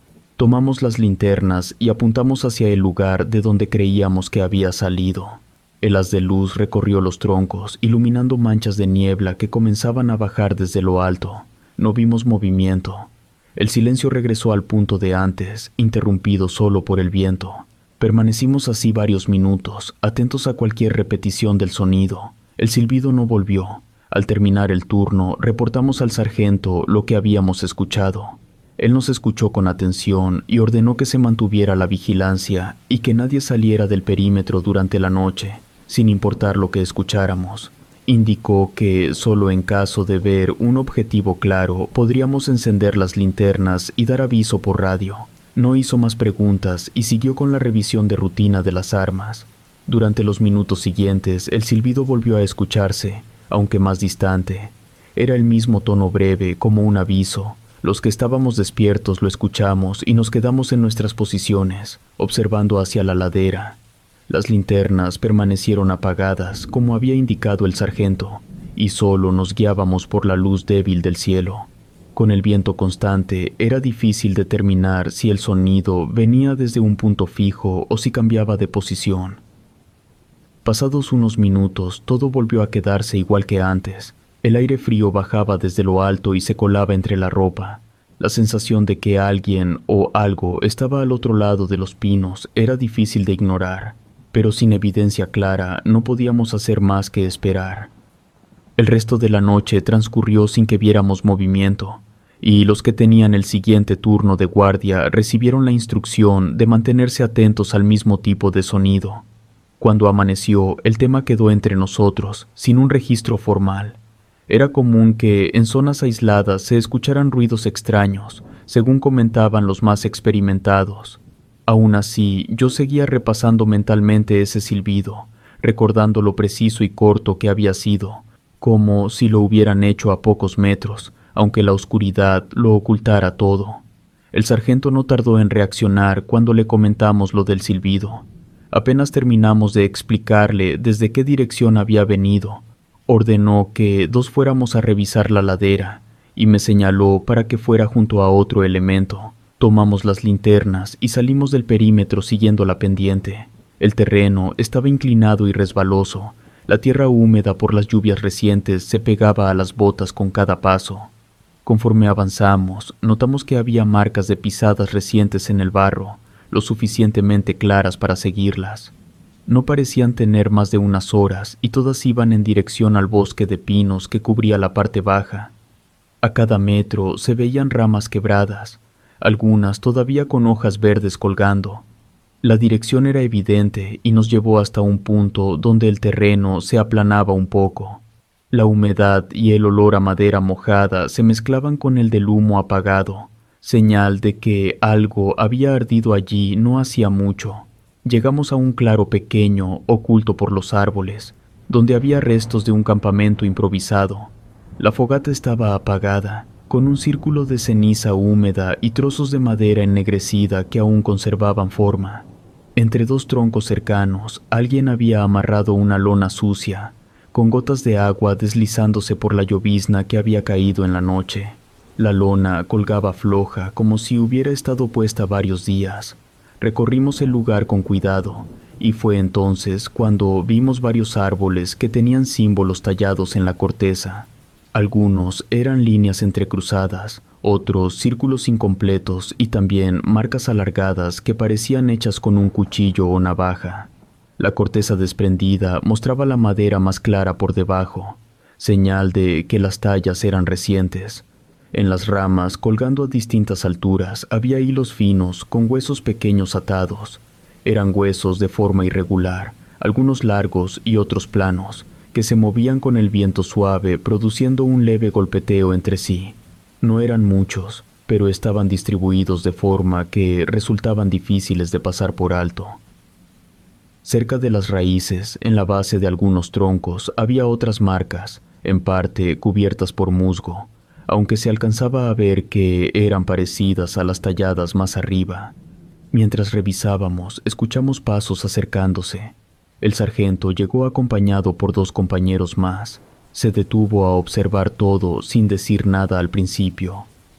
Tomamos las linternas y apuntamos hacia el lugar de donde creíamos que había salido. El haz de luz recorrió los troncos, iluminando manchas de niebla que comenzaban a bajar desde lo alto. No vimos movimiento. El silencio regresó al punto de antes, interrumpido solo por el viento. Permanecimos así varios minutos, atentos a cualquier repetición del sonido. El silbido no volvió. Al terminar el turno, reportamos al sargento lo que habíamos escuchado. Él nos escuchó con atención y ordenó que se mantuviera la vigilancia y que nadie saliera del perímetro durante la noche, sin importar lo que escucháramos. Indicó que solo en caso de ver un objetivo claro podríamos encender las linternas y dar aviso por radio. No hizo más preguntas y siguió con la revisión de rutina de las armas. Durante los minutos siguientes, el silbido volvió a escucharse, aunque más distante. Era el mismo tono breve, como un aviso. Los que estábamos despiertos lo escuchamos y nos quedamos en nuestras posiciones, observando hacia la ladera. Las linternas permanecieron apagadas, como había indicado el sargento, y solo nos guiábamos por la luz débil del cielo. Con el viento constante, era difícil determinar si el sonido venía desde un punto fijo o si cambiaba de posición. Pasados unos minutos, todo volvió a quedarse igual que antes. El aire frío bajaba desde lo alto y se colaba entre la ropa. La sensación de que alguien o algo estaba al otro lado de los pinos era difícil de ignorar, pero sin evidencia clara no podíamos hacer más que esperar. El resto de la noche transcurrió sin que viéramos movimiento, y los que tenían el siguiente turno de guardia recibieron la instrucción de mantenerse atentos al mismo tipo de sonido. Cuando amaneció, el tema quedó entre nosotros, sin un registro formal. Era común que en zonas aisladas se escucharan ruidos extraños, según comentaban los más experimentados. Aún así, yo seguía repasando mentalmente ese silbido, recordando lo preciso y corto que había sido, como si lo hubieran hecho a pocos metros, aunque la oscuridad lo ocultara todo. El sargento no tardó en reaccionar cuando le comentamos lo del silbido. Apenas terminamos de explicarle desde qué dirección había venido, ordenó que dos fuéramos a revisar la ladera y me señaló para que fuera junto a otro elemento. Tomamos las linternas y salimos del perímetro siguiendo la pendiente. El terreno estaba inclinado y resbaloso. La tierra húmeda por las lluvias recientes se pegaba a las botas con cada paso. Conforme avanzamos, notamos que había marcas de pisadas recientes en el barro, lo suficientemente claras para seguirlas. No parecían tener más de unas horas y todas iban en dirección al bosque de pinos que cubría la parte baja. A cada metro se veían ramas quebradas, algunas todavía con hojas verdes colgando. La dirección era evidente y nos llevó hasta un punto donde el terreno se aplanaba un poco. La humedad y el olor a madera mojada se mezclaban con el del humo apagado, señal de que algo había ardido allí no hacía mucho. Llegamos a un claro pequeño, oculto por los árboles, donde había restos de un campamento improvisado. La fogata estaba apagada, con un círculo de ceniza húmeda y trozos de madera ennegrecida que aún conservaban forma. Entre dos troncos cercanos, alguien había amarrado una lona sucia, con gotas de agua deslizándose por la llovizna que había caído en la noche. La lona colgaba floja, como si hubiera estado puesta varios días. Recorrimos el lugar con cuidado, y fue entonces cuando vimos varios árboles que tenían símbolos tallados en la corteza. Algunos eran líneas entrecruzadas, otros círculos incompletos y también marcas alargadas que parecían hechas con un cuchillo o navaja. La corteza desprendida mostraba la madera más clara por debajo, señal de que las tallas eran recientes. En las ramas, colgando a distintas alturas, había hilos finos con huesos pequeños atados. Eran huesos de forma irregular, algunos largos y otros planos, que se movían con el viento suave, produciendo un leve golpeteo entre sí. No eran muchos, pero estaban distribuidos de forma que resultaban difíciles de pasar por alto. Cerca de las raíces, en la base de algunos troncos, había otras marcas, en parte cubiertas por musgo, aunque se alcanzaba a ver que eran parecidas a las talladas más arriba. Mientras revisábamos, escuchamos pasos acercándose. El sargento llegó acompañado por dos compañeros más. Se detuvo a observar todo sin decir nada al principio.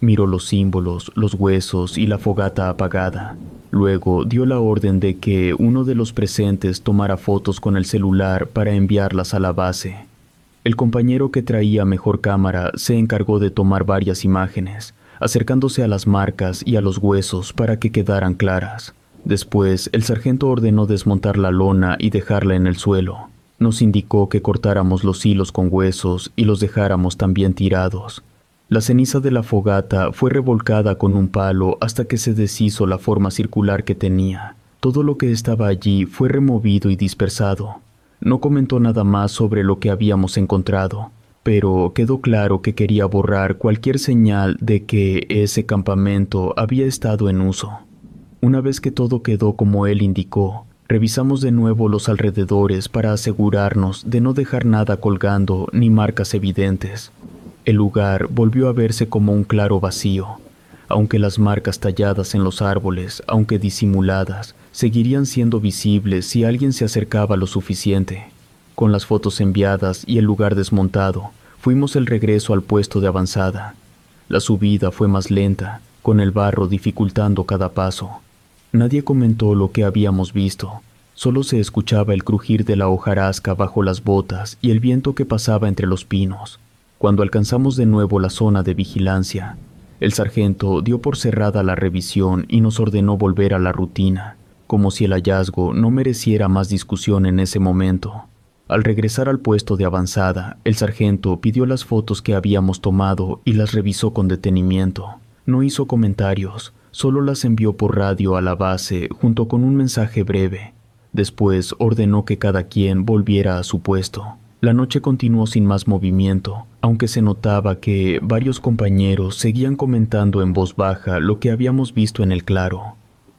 Miró los símbolos, los huesos y la fogata apagada. Luego dio la orden de que uno de los presentes tomara fotos con el celular para enviarlas a la base. El compañero que traía mejor cámara se encargó de tomar varias imágenes, acercándose a las marcas y a los huesos para que quedaran claras. Después, el sargento ordenó desmontar la lona y dejarla en el suelo. Nos indicó que cortáramos los hilos con huesos y los dejáramos también tirados. La ceniza de la fogata fue revolcada con un palo hasta que se deshizo la forma circular que tenía. Todo lo que estaba allí fue removido y dispersado. No comentó nada más sobre lo que habíamos encontrado, pero quedó claro que quería borrar cualquier señal de que ese campamento había estado en uso. Una vez que todo quedó como él indicó, revisamos de nuevo los alrededores para asegurarnos de no dejar nada colgando ni marcas evidentes. El lugar volvió a verse como un claro vacío, aunque las marcas talladas en los árboles, aunque disimuladas, seguirían siendo visibles si alguien se acercaba lo suficiente. Con las fotos enviadas y el lugar desmontado, fuimos el regreso al puesto de avanzada. La subida fue más lenta, con el barro dificultando cada paso. Nadie comentó lo que habíamos visto, solo se escuchaba el crujir de la hojarasca bajo las botas y el viento que pasaba entre los pinos. Cuando alcanzamos de nuevo la zona de vigilancia, el sargento dio por cerrada la revisión y nos ordenó volver a la rutina, como si el hallazgo no mereciera más discusión en ese momento. Al regresar al puesto de avanzada, el sargento pidió las fotos que habíamos tomado y las revisó con detenimiento. No hizo comentarios, solo las envió por radio a la base junto con un mensaje breve. Después ordenó que cada quien volviera a su puesto. La noche continuó sin más movimiento, aunque se notaba que varios compañeros seguían comentando en voz baja lo que habíamos visto en el claro.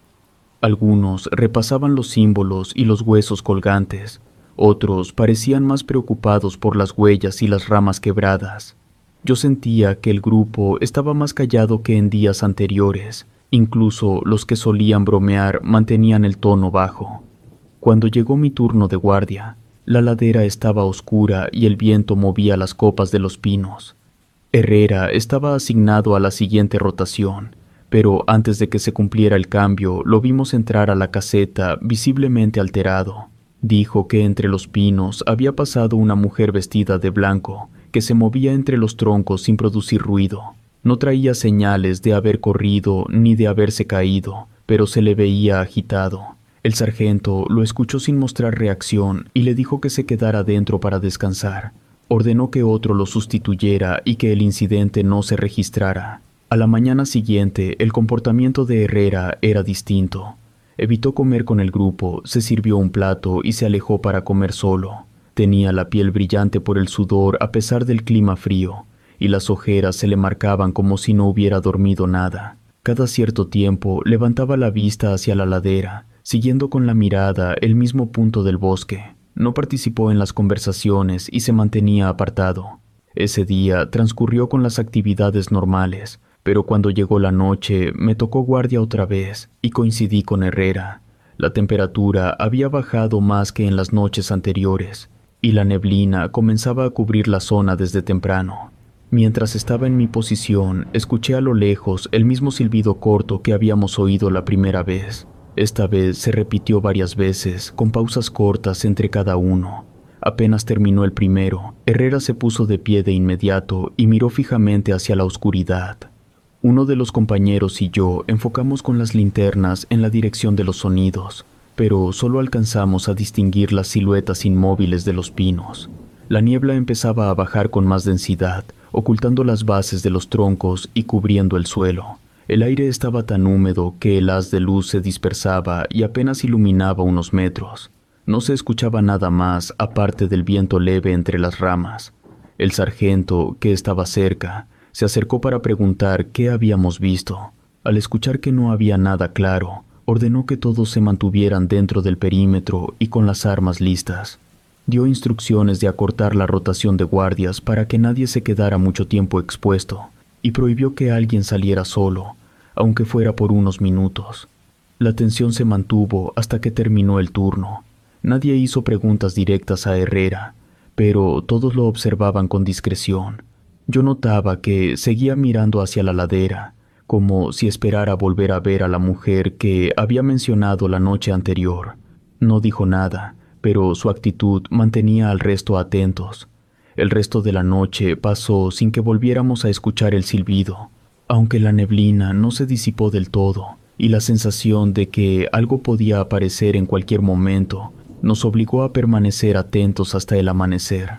Algunos repasaban los símbolos y los huesos colgantes, otros parecían más preocupados por las huellas y las ramas quebradas. Yo sentía que el grupo estaba más callado que en días anteriores, incluso los que solían bromear mantenían el tono bajo. Cuando llegó mi turno de guardia, la ladera estaba oscura y el viento movía las copas de los pinos. Herrera estaba asignado a la siguiente rotación, pero antes de que se cumpliera el cambio, lo vimos entrar a la caseta visiblemente alterado. Dijo que entre los pinos había pasado una mujer vestida de blanco, que se movía entre los troncos sin producir ruido. No traía señales de haber corrido ni de haberse caído, pero se le veía agitado. El sargento lo escuchó sin mostrar reacción y le dijo que se quedara dentro para descansar. Ordenó que otro lo sustituyera y que el incidente no se registrara. A la mañana siguiente, el comportamiento de Herrera era distinto. Evitó comer con el grupo, se sirvió un plato y se alejó para comer solo. Tenía la piel brillante por el sudor a pesar del clima frío, y las ojeras se le marcaban como si no hubiera dormido nada. Cada cierto tiempo levantaba la vista hacia la ladera, siguiendo con la mirada el mismo punto del bosque. No participó en las conversaciones y se mantenía apartado. Ese día transcurrió con las actividades normales, pero cuando llegó la noche me tocó guardia otra vez y coincidí con Herrera. La temperatura había bajado más que en las noches anteriores y la neblina comenzaba a cubrir la zona desde temprano. Mientras estaba en mi posición, escuché a lo lejos el mismo silbido corto que habíamos oído la primera vez. Esta vez se repitió varias veces, con pausas cortas entre cada uno. Apenas terminó el primero, Herrera se puso de pie de inmediato y miró fijamente hacia la oscuridad. Uno de los compañeros y yo enfocamos con las linternas en la dirección de los sonidos, pero solo alcanzamos a distinguir las siluetas inmóviles de los pinos. La niebla empezaba a bajar con más densidad, ocultando las bases de los troncos y cubriendo el suelo. El aire estaba tan húmedo que el haz de luz se dispersaba y apenas iluminaba unos metros. No se escuchaba nada más aparte del viento leve entre las ramas. El sargento, que estaba cerca, se acercó para preguntar qué habíamos visto. Al escuchar que no había nada claro, ordenó que todos se mantuvieran dentro del perímetro y con las armas listas. Dio instrucciones de acortar la rotación de guardias para que nadie se quedara mucho tiempo expuesto, y prohibió que alguien saliera solo, aunque fuera por unos minutos. La tensión se mantuvo hasta que terminó el turno. Nadie hizo preguntas directas a Herrera, pero todos lo observaban con discreción. Yo notaba que seguía mirando hacia la ladera, como si esperara volver a ver a la mujer que había mencionado la noche anterior. No dijo nada, pero su actitud mantenía al resto atentos. El resto de la noche pasó sin que volviéramos a escuchar el silbido, aunque la neblina no se disipó del todo, y la sensación de que algo podía aparecer en cualquier momento nos obligó a permanecer atentos hasta el amanecer.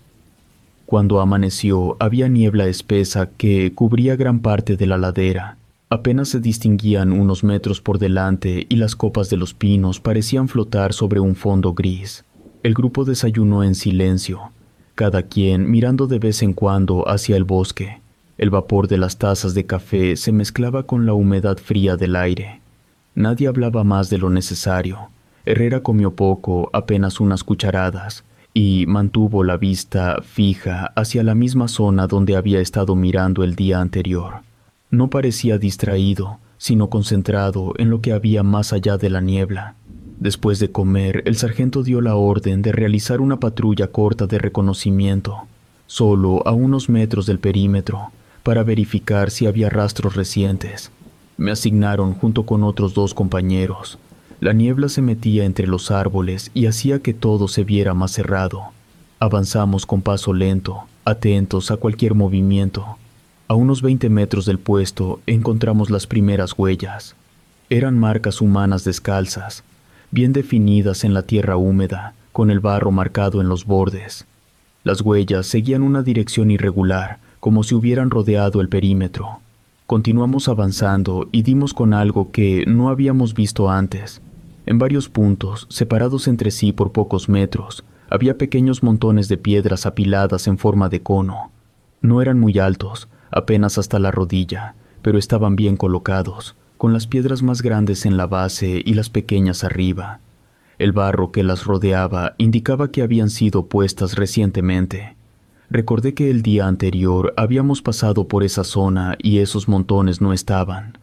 Cuando amaneció, había niebla espesa que cubría gran parte de la ladera. Apenas se distinguían unos metros por delante y las copas de los pinos parecían flotar sobre un fondo gris. El grupo desayunó en silencio, cada quien mirando de vez en cuando hacia el bosque. El vapor de las tazas de café se mezclaba con la humedad fría del aire. Nadie hablaba más de lo necesario. Herrera comió poco, apenas unas cucharadas, y mantuvo la vista fija hacia la misma zona donde había estado mirando el día anterior. No parecía distraído, sino concentrado en lo que había más allá de la niebla. Después de comer, el sargento dio la orden de realizar una patrulla corta de reconocimiento, solo a unos metros del perímetro, para verificar si había rastros recientes. Me asignaron junto con otros dos compañeros. La niebla se metía entre los árboles y hacía que todo se viera más cerrado. Avanzamos con paso lento, atentos a cualquier movimiento. A unos veinte metros del puesto encontramos las primeras huellas. Eran marcas humanas descalzas, bien definidas en la tierra húmeda, con el barro marcado en los bordes. Las huellas seguían una dirección irregular, como si hubieran rodeado el perímetro. Continuamos avanzando y dimos con algo que no habíamos visto antes. En varios puntos, separados entre sí por pocos metros, había pequeños montones de piedras apiladas en forma de cono. No eran muy altos, apenas hasta la rodilla, pero estaban bien colocados, con las piedras más grandes en la base y las pequeñas arriba. El barro que las rodeaba indicaba que habían sido puestas recientemente. Recordé que el día anterior habíamos pasado por esa zona y esos montones no estaban.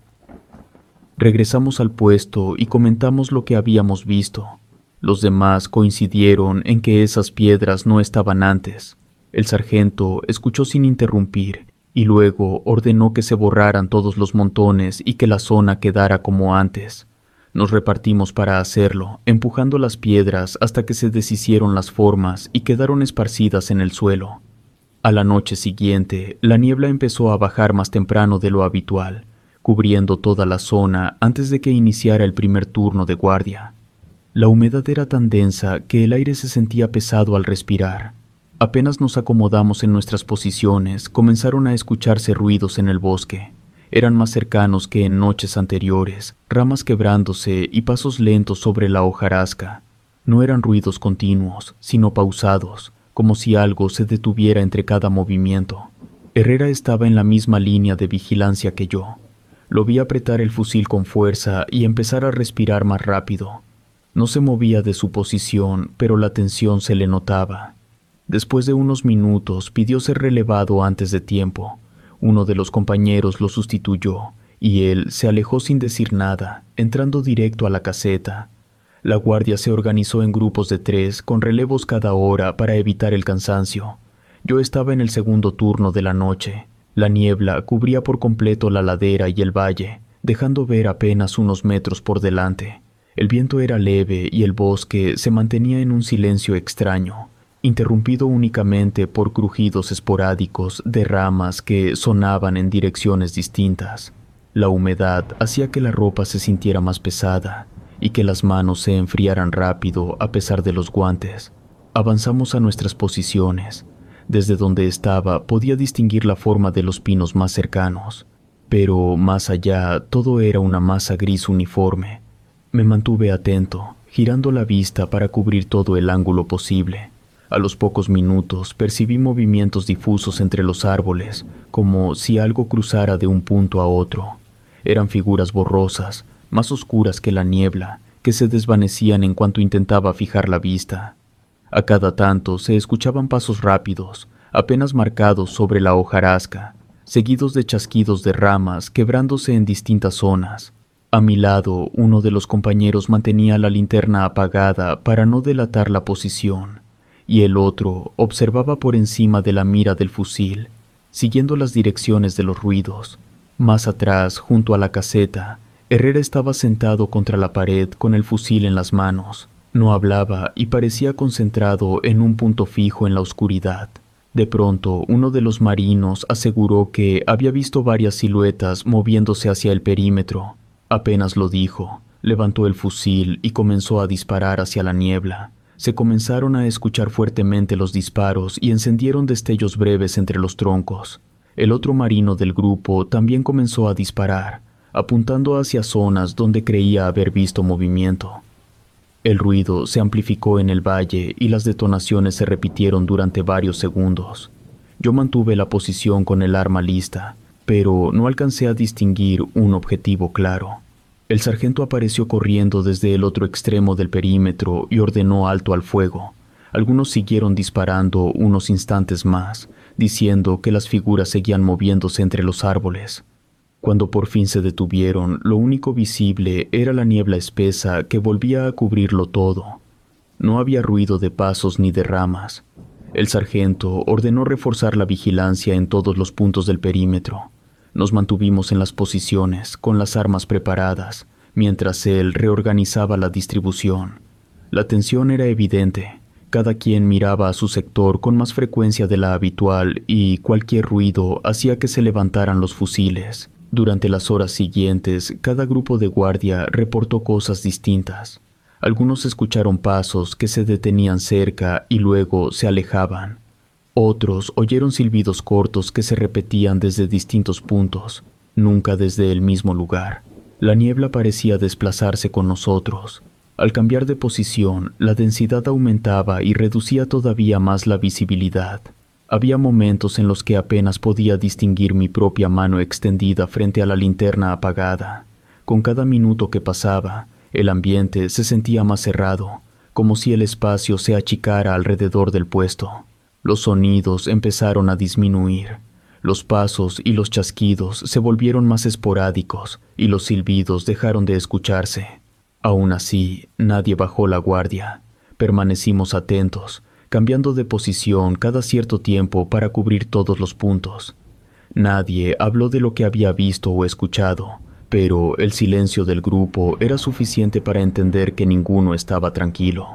Regresamos al puesto y comentamos lo que habíamos visto. Los demás coincidieron en que esas piedras no estaban antes. El sargento escuchó sin interrumpir y luego ordenó que se borraran todos los montones y que la zona quedara como antes. Nos repartimos para hacerlo, empujando las piedras hasta que se deshicieron las formas y quedaron esparcidas en el suelo. A la noche siguiente, la niebla empezó a bajar más temprano de lo habitual, cubriendo toda la zona antes de que iniciara el primer turno de guardia. La humedad era tan densa que el aire se sentía pesado al respirar. Apenas nos acomodamos en nuestras posiciones, comenzaron a escucharse ruidos en el bosque. Eran más cercanos que en noches anteriores, ramas quebrándose y pasos lentos sobre la hojarasca. No eran ruidos continuos, sino pausados, como si algo se detuviera entre cada movimiento. Herrera estaba en la misma línea de vigilancia que yo. Lo vi apretar el fusil con fuerza y empezar a respirar más rápido. No se movía de su posición, pero la tensión se le notaba. Después de unos minutos pidió ser relevado antes de tiempo. Uno de los compañeros lo sustituyó, y él se alejó sin decir nada, entrando directo a la caseta. La guardia se organizó en grupos de tres, con relevos cada hora para evitar el cansancio. Yo estaba en el segundo turno de la noche. La niebla cubría por completo la ladera y el valle, dejando ver apenas unos metros por delante. El viento era leve y el bosque se mantenía en un silencio extraño, interrumpido únicamente por crujidos esporádicos de ramas que sonaban en direcciones distintas. La humedad hacía que la ropa se sintiera más pesada y que las manos se enfriaran rápido a pesar de los guantes. Avanzamos a nuestras posiciones. Desde donde estaba podía distinguir la forma de los pinos más cercanos, pero más allá todo era una masa gris uniforme. Me mantuve atento, girando la vista para cubrir todo el ángulo posible. A los pocos minutos percibí movimientos difusos entre los árboles, como si algo cruzara de un punto a otro. Eran figuras borrosas, más oscuras que la niebla, que se desvanecían en cuanto intentaba fijar la vista. A cada tanto se escuchaban pasos rápidos, apenas marcados sobre la hojarasca, seguidos de chasquidos de ramas quebrándose en distintas zonas. A mi lado, uno de los compañeros mantenía la linterna apagada para no delatar la posición, y el otro observaba por encima de la mira del fusil. siguiendo las direcciones de los ruidos. Más atrás, junto a la caseta, Herrera estaba sentado contra la pared con el fusil en las manos. No hablaba y parecía concentrado en un punto fijo en la oscuridad. De pronto, uno de los marinos aseguró que había visto varias siluetas moviéndose hacia el perímetro. Apenas lo dijo, levantó el fusil y comenzó a disparar hacia la niebla. Se comenzaron a escuchar fuertemente los disparos y encendieron destellos breves entre los troncos. El otro marino del grupo también comenzó a disparar, apuntando hacia zonas donde creía haber visto movimiento. El ruido se amplificó en el valle y las detonaciones se repitieron durante varios segundos. Yo mantuve la posición con el arma lista, pero no alcancé a distinguir un objetivo claro. El sargento apareció corriendo desde el otro extremo del perímetro y ordenó alto al fuego. Algunos siguieron disparando unos instantes más, diciendo que las figuras seguían moviéndose entre los árboles. Cuando por fin se detuvieron, lo único visible era la niebla espesa que volvía a cubrirlo todo. No había ruido de pasos ni de ramas. El sargento ordenó reforzar la vigilancia en todos los puntos del perímetro. Nos mantuvimos en las posiciones, con las armas preparadas, mientras él reorganizaba la distribución. La tensión era evidente. Cada quien miraba a su sector con más frecuencia de la habitual y cualquier ruido hacía que se levantaran los fusiles. Durante las horas siguientes, cada grupo de guardia reportó cosas distintas. Algunos escucharon pasos que se detenían cerca y luego se alejaban. Otros oyeron silbidos cortos que se repetían desde distintos puntos, nunca desde el mismo lugar. La niebla parecía desplazarse con nosotros. Al cambiar de posición, la densidad aumentaba y reducía todavía más la visibilidad. Había momentos en los que apenas podía distinguir mi propia mano extendida frente a la linterna apagada. Con cada minuto que pasaba, el ambiente se sentía más cerrado, como si el espacio se achicara alrededor del puesto. Los sonidos empezaron a disminuir. Los pasos y los chasquidos se volvieron más esporádicos y los silbidos dejaron de escucharse. Aún así, nadie bajó la guardia. Permanecimos atentos, cambiando de posición cada cierto tiempo para cubrir todos los puntos. Nadie habló de lo que había visto o escuchado, pero el silencio del grupo era suficiente para entender que ninguno estaba tranquilo.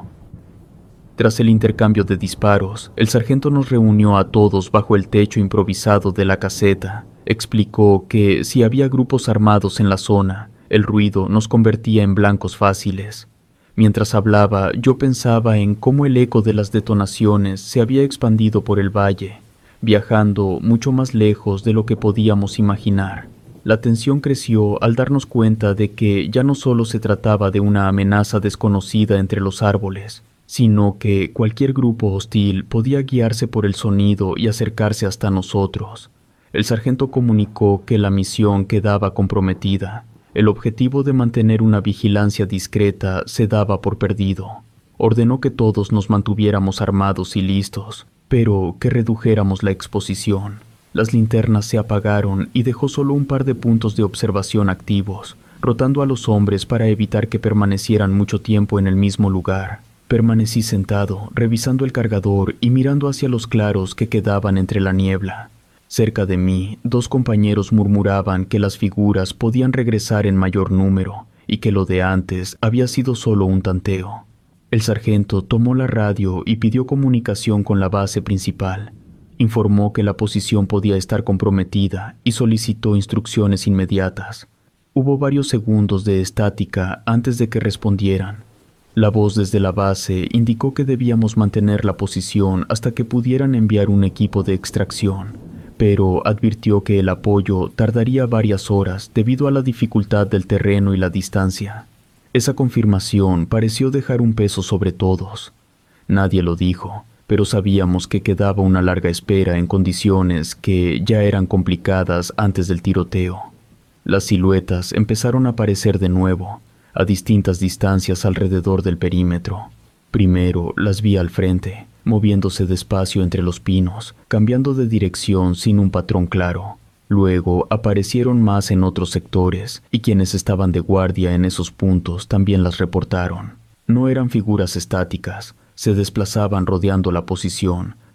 Tras el intercambio de disparos, el sargento nos reunió a todos bajo el techo improvisado de la caseta. Explicó que si había grupos armados en la zona, el ruido nos convertía en blancos fáciles. Mientras hablaba, yo pensaba en cómo el eco de las detonaciones se había expandido por el valle, viajando mucho más lejos de lo que podíamos imaginar. La tensión creció al darnos cuenta de que ya no solo se trataba de una amenaza desconocida entre los árboles, sino que cualquier grupo hostil podía guiarse por el sonido y acercarse hasta nosotros. El sargento comunicó que la misión quedaba comprometida. El objetivo de mantener una vigilancia discreta se daba por perdido. Ordenó que todos nos mantuviéramos armados y listos, pero que redujéramos la exposición. Las linternas se apagaron y dejó solo un par de puntos de observación activos, rotando a los hombres para evitar que permanecieran mucho tiempo en el mismo lugar. Permanecí sentado, revisando el cargador y mirando hacia los claros que quedaban entre la niebla. Cerca de mí, dos compañeros murmuraban que las figuras podían regresar en mayor número y que lo de antes había sido solo un tanteo. El sargento tomó la radio y pidió comunicación con la base principal. Informó que la posición podía estar comprometida y solicitó instrucciones inmediatas. Hubo varios segundos de estática antes de que respondieran. La voz desde la base indicó que debíamos mantener la posición hasta que pudieran enviar un equipo de extracción, pero advirtió que el apoyo tardaría varias horas debido a la dificultad del terreno y la distancia. Esa confirmación pareció dejar un peso sobre todos. Nadie lo dijo, pero sabíamos que quedaba una larga espera en condiciones que ya eran complicadas antes del tiroteo. Las siluetas empezaron a aparecer de nuevo, a distintas distancias alrededor del perímetro. Primero las vi al frente, moviéndose despacio entre los pinos, cambiando de dirección sin un patrón claro. Luego aparecieron más en otros sectores, y quienes estaban de guardia en esos puntos también las reportaron. No eran figuras estáticas, se desplazaban rodeando la posición,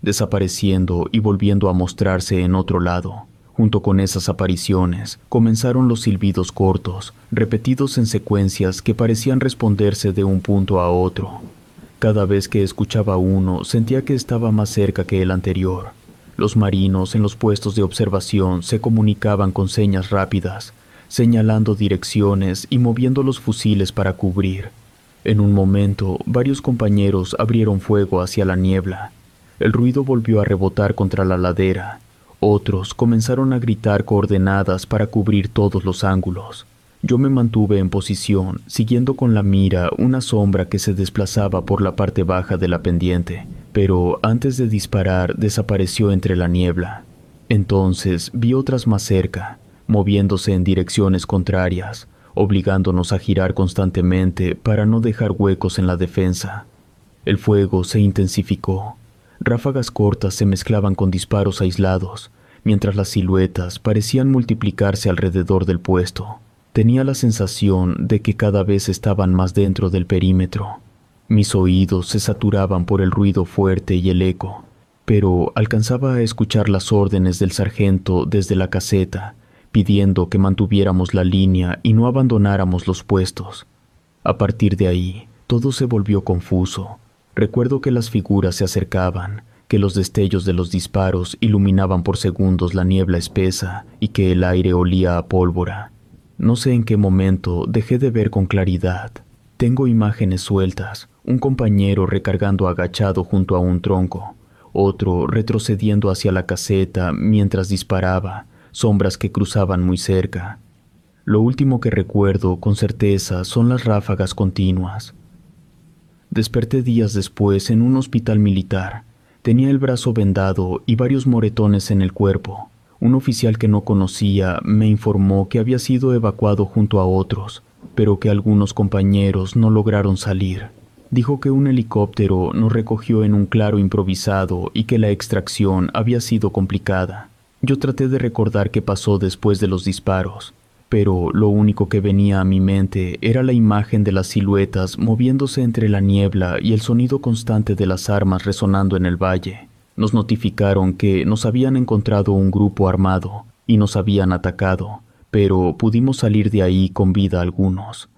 desapareciendo y volviendo a mostrarse en otro lado. Junto con esas apariciones, comenzaron los silbidos cortos, repetidos en secuencias que parecían responderse de un punto a otro. Cada vez que escuchaba uno, sentía que estaba más cerca que el anterior. Los marinos en los puestos de observación se comunicaban con señas rápidas, señalando direcciones y moviendo los fusiles para cubrir. En un momento, varios compañeros abrieron fuego hacia la niebla. El ruido volvió a rebotar contra la ladera. Otros comenzaron a gritar coordenadas para cubrir todos los ángulos. Yo me mantuve en posición, siguiendo con la mira una sombra que se desplazaba por la parte baja de la pendiente, pero antes de disparar desapareció entre la niebla. Entonces vi otras más cerca, moviéndose en direcciones contrarias, obligándonos a girar constantemente para no dejar huecos en la defensa. El fuego se intensificó. Ráfagas cortas se mezclaban con disparos aislados, mientras las siluetas parecían multiplicarse alrededor del puesto. Tenía la sensación de que cada vez estaban más dentro del perímetro. Mis oídos se saturaban por el ruido fuerte y el eco, pero alcanzaba a escuchar las órdenes del sargento desde la caseta, pidiendo que mantuviéramos la línea y no abandonáramos los puestos. A partir de ahí, todo se volvió confuso. Recuerdo que las figuras se acercaban, que los destellos de los disparos iluminaban por segundos la niebla espesa y que el aire olía a pólvora. No sé en qué momento dejé de ver con claridad. Tengo imágenes sueltas, un compañero recargando agachado junto a un tronco, otro retrocediendo hacia la caseta mientras disparaba, sombras que cruzaban muy cerca. Lo último que recuerdo con certeza son las ráfagas continuas. Desperté días después en un hospital militar. Tenía el brazo vendado y varios moretones en el cuerpo. Un oficial que no conocía me informó que había sido evacuado junto a otros, pero que algunos compañeros no lograron salir. Dijo que un helicóptero nos recogió en un claro improvisado y que la extracción había sido complicada. Yo traté de recordar qué pasó después de los disparos, pero lo único que venía a mi mente era la imagen de las siluetas moviéndose entre la niebla y el sonido constante de las armas resonando en el valle. Nos notificaron que nos habían encontrado un grupo armado y nos habían atacado, pero pudimos salir de ahí con vida algunos.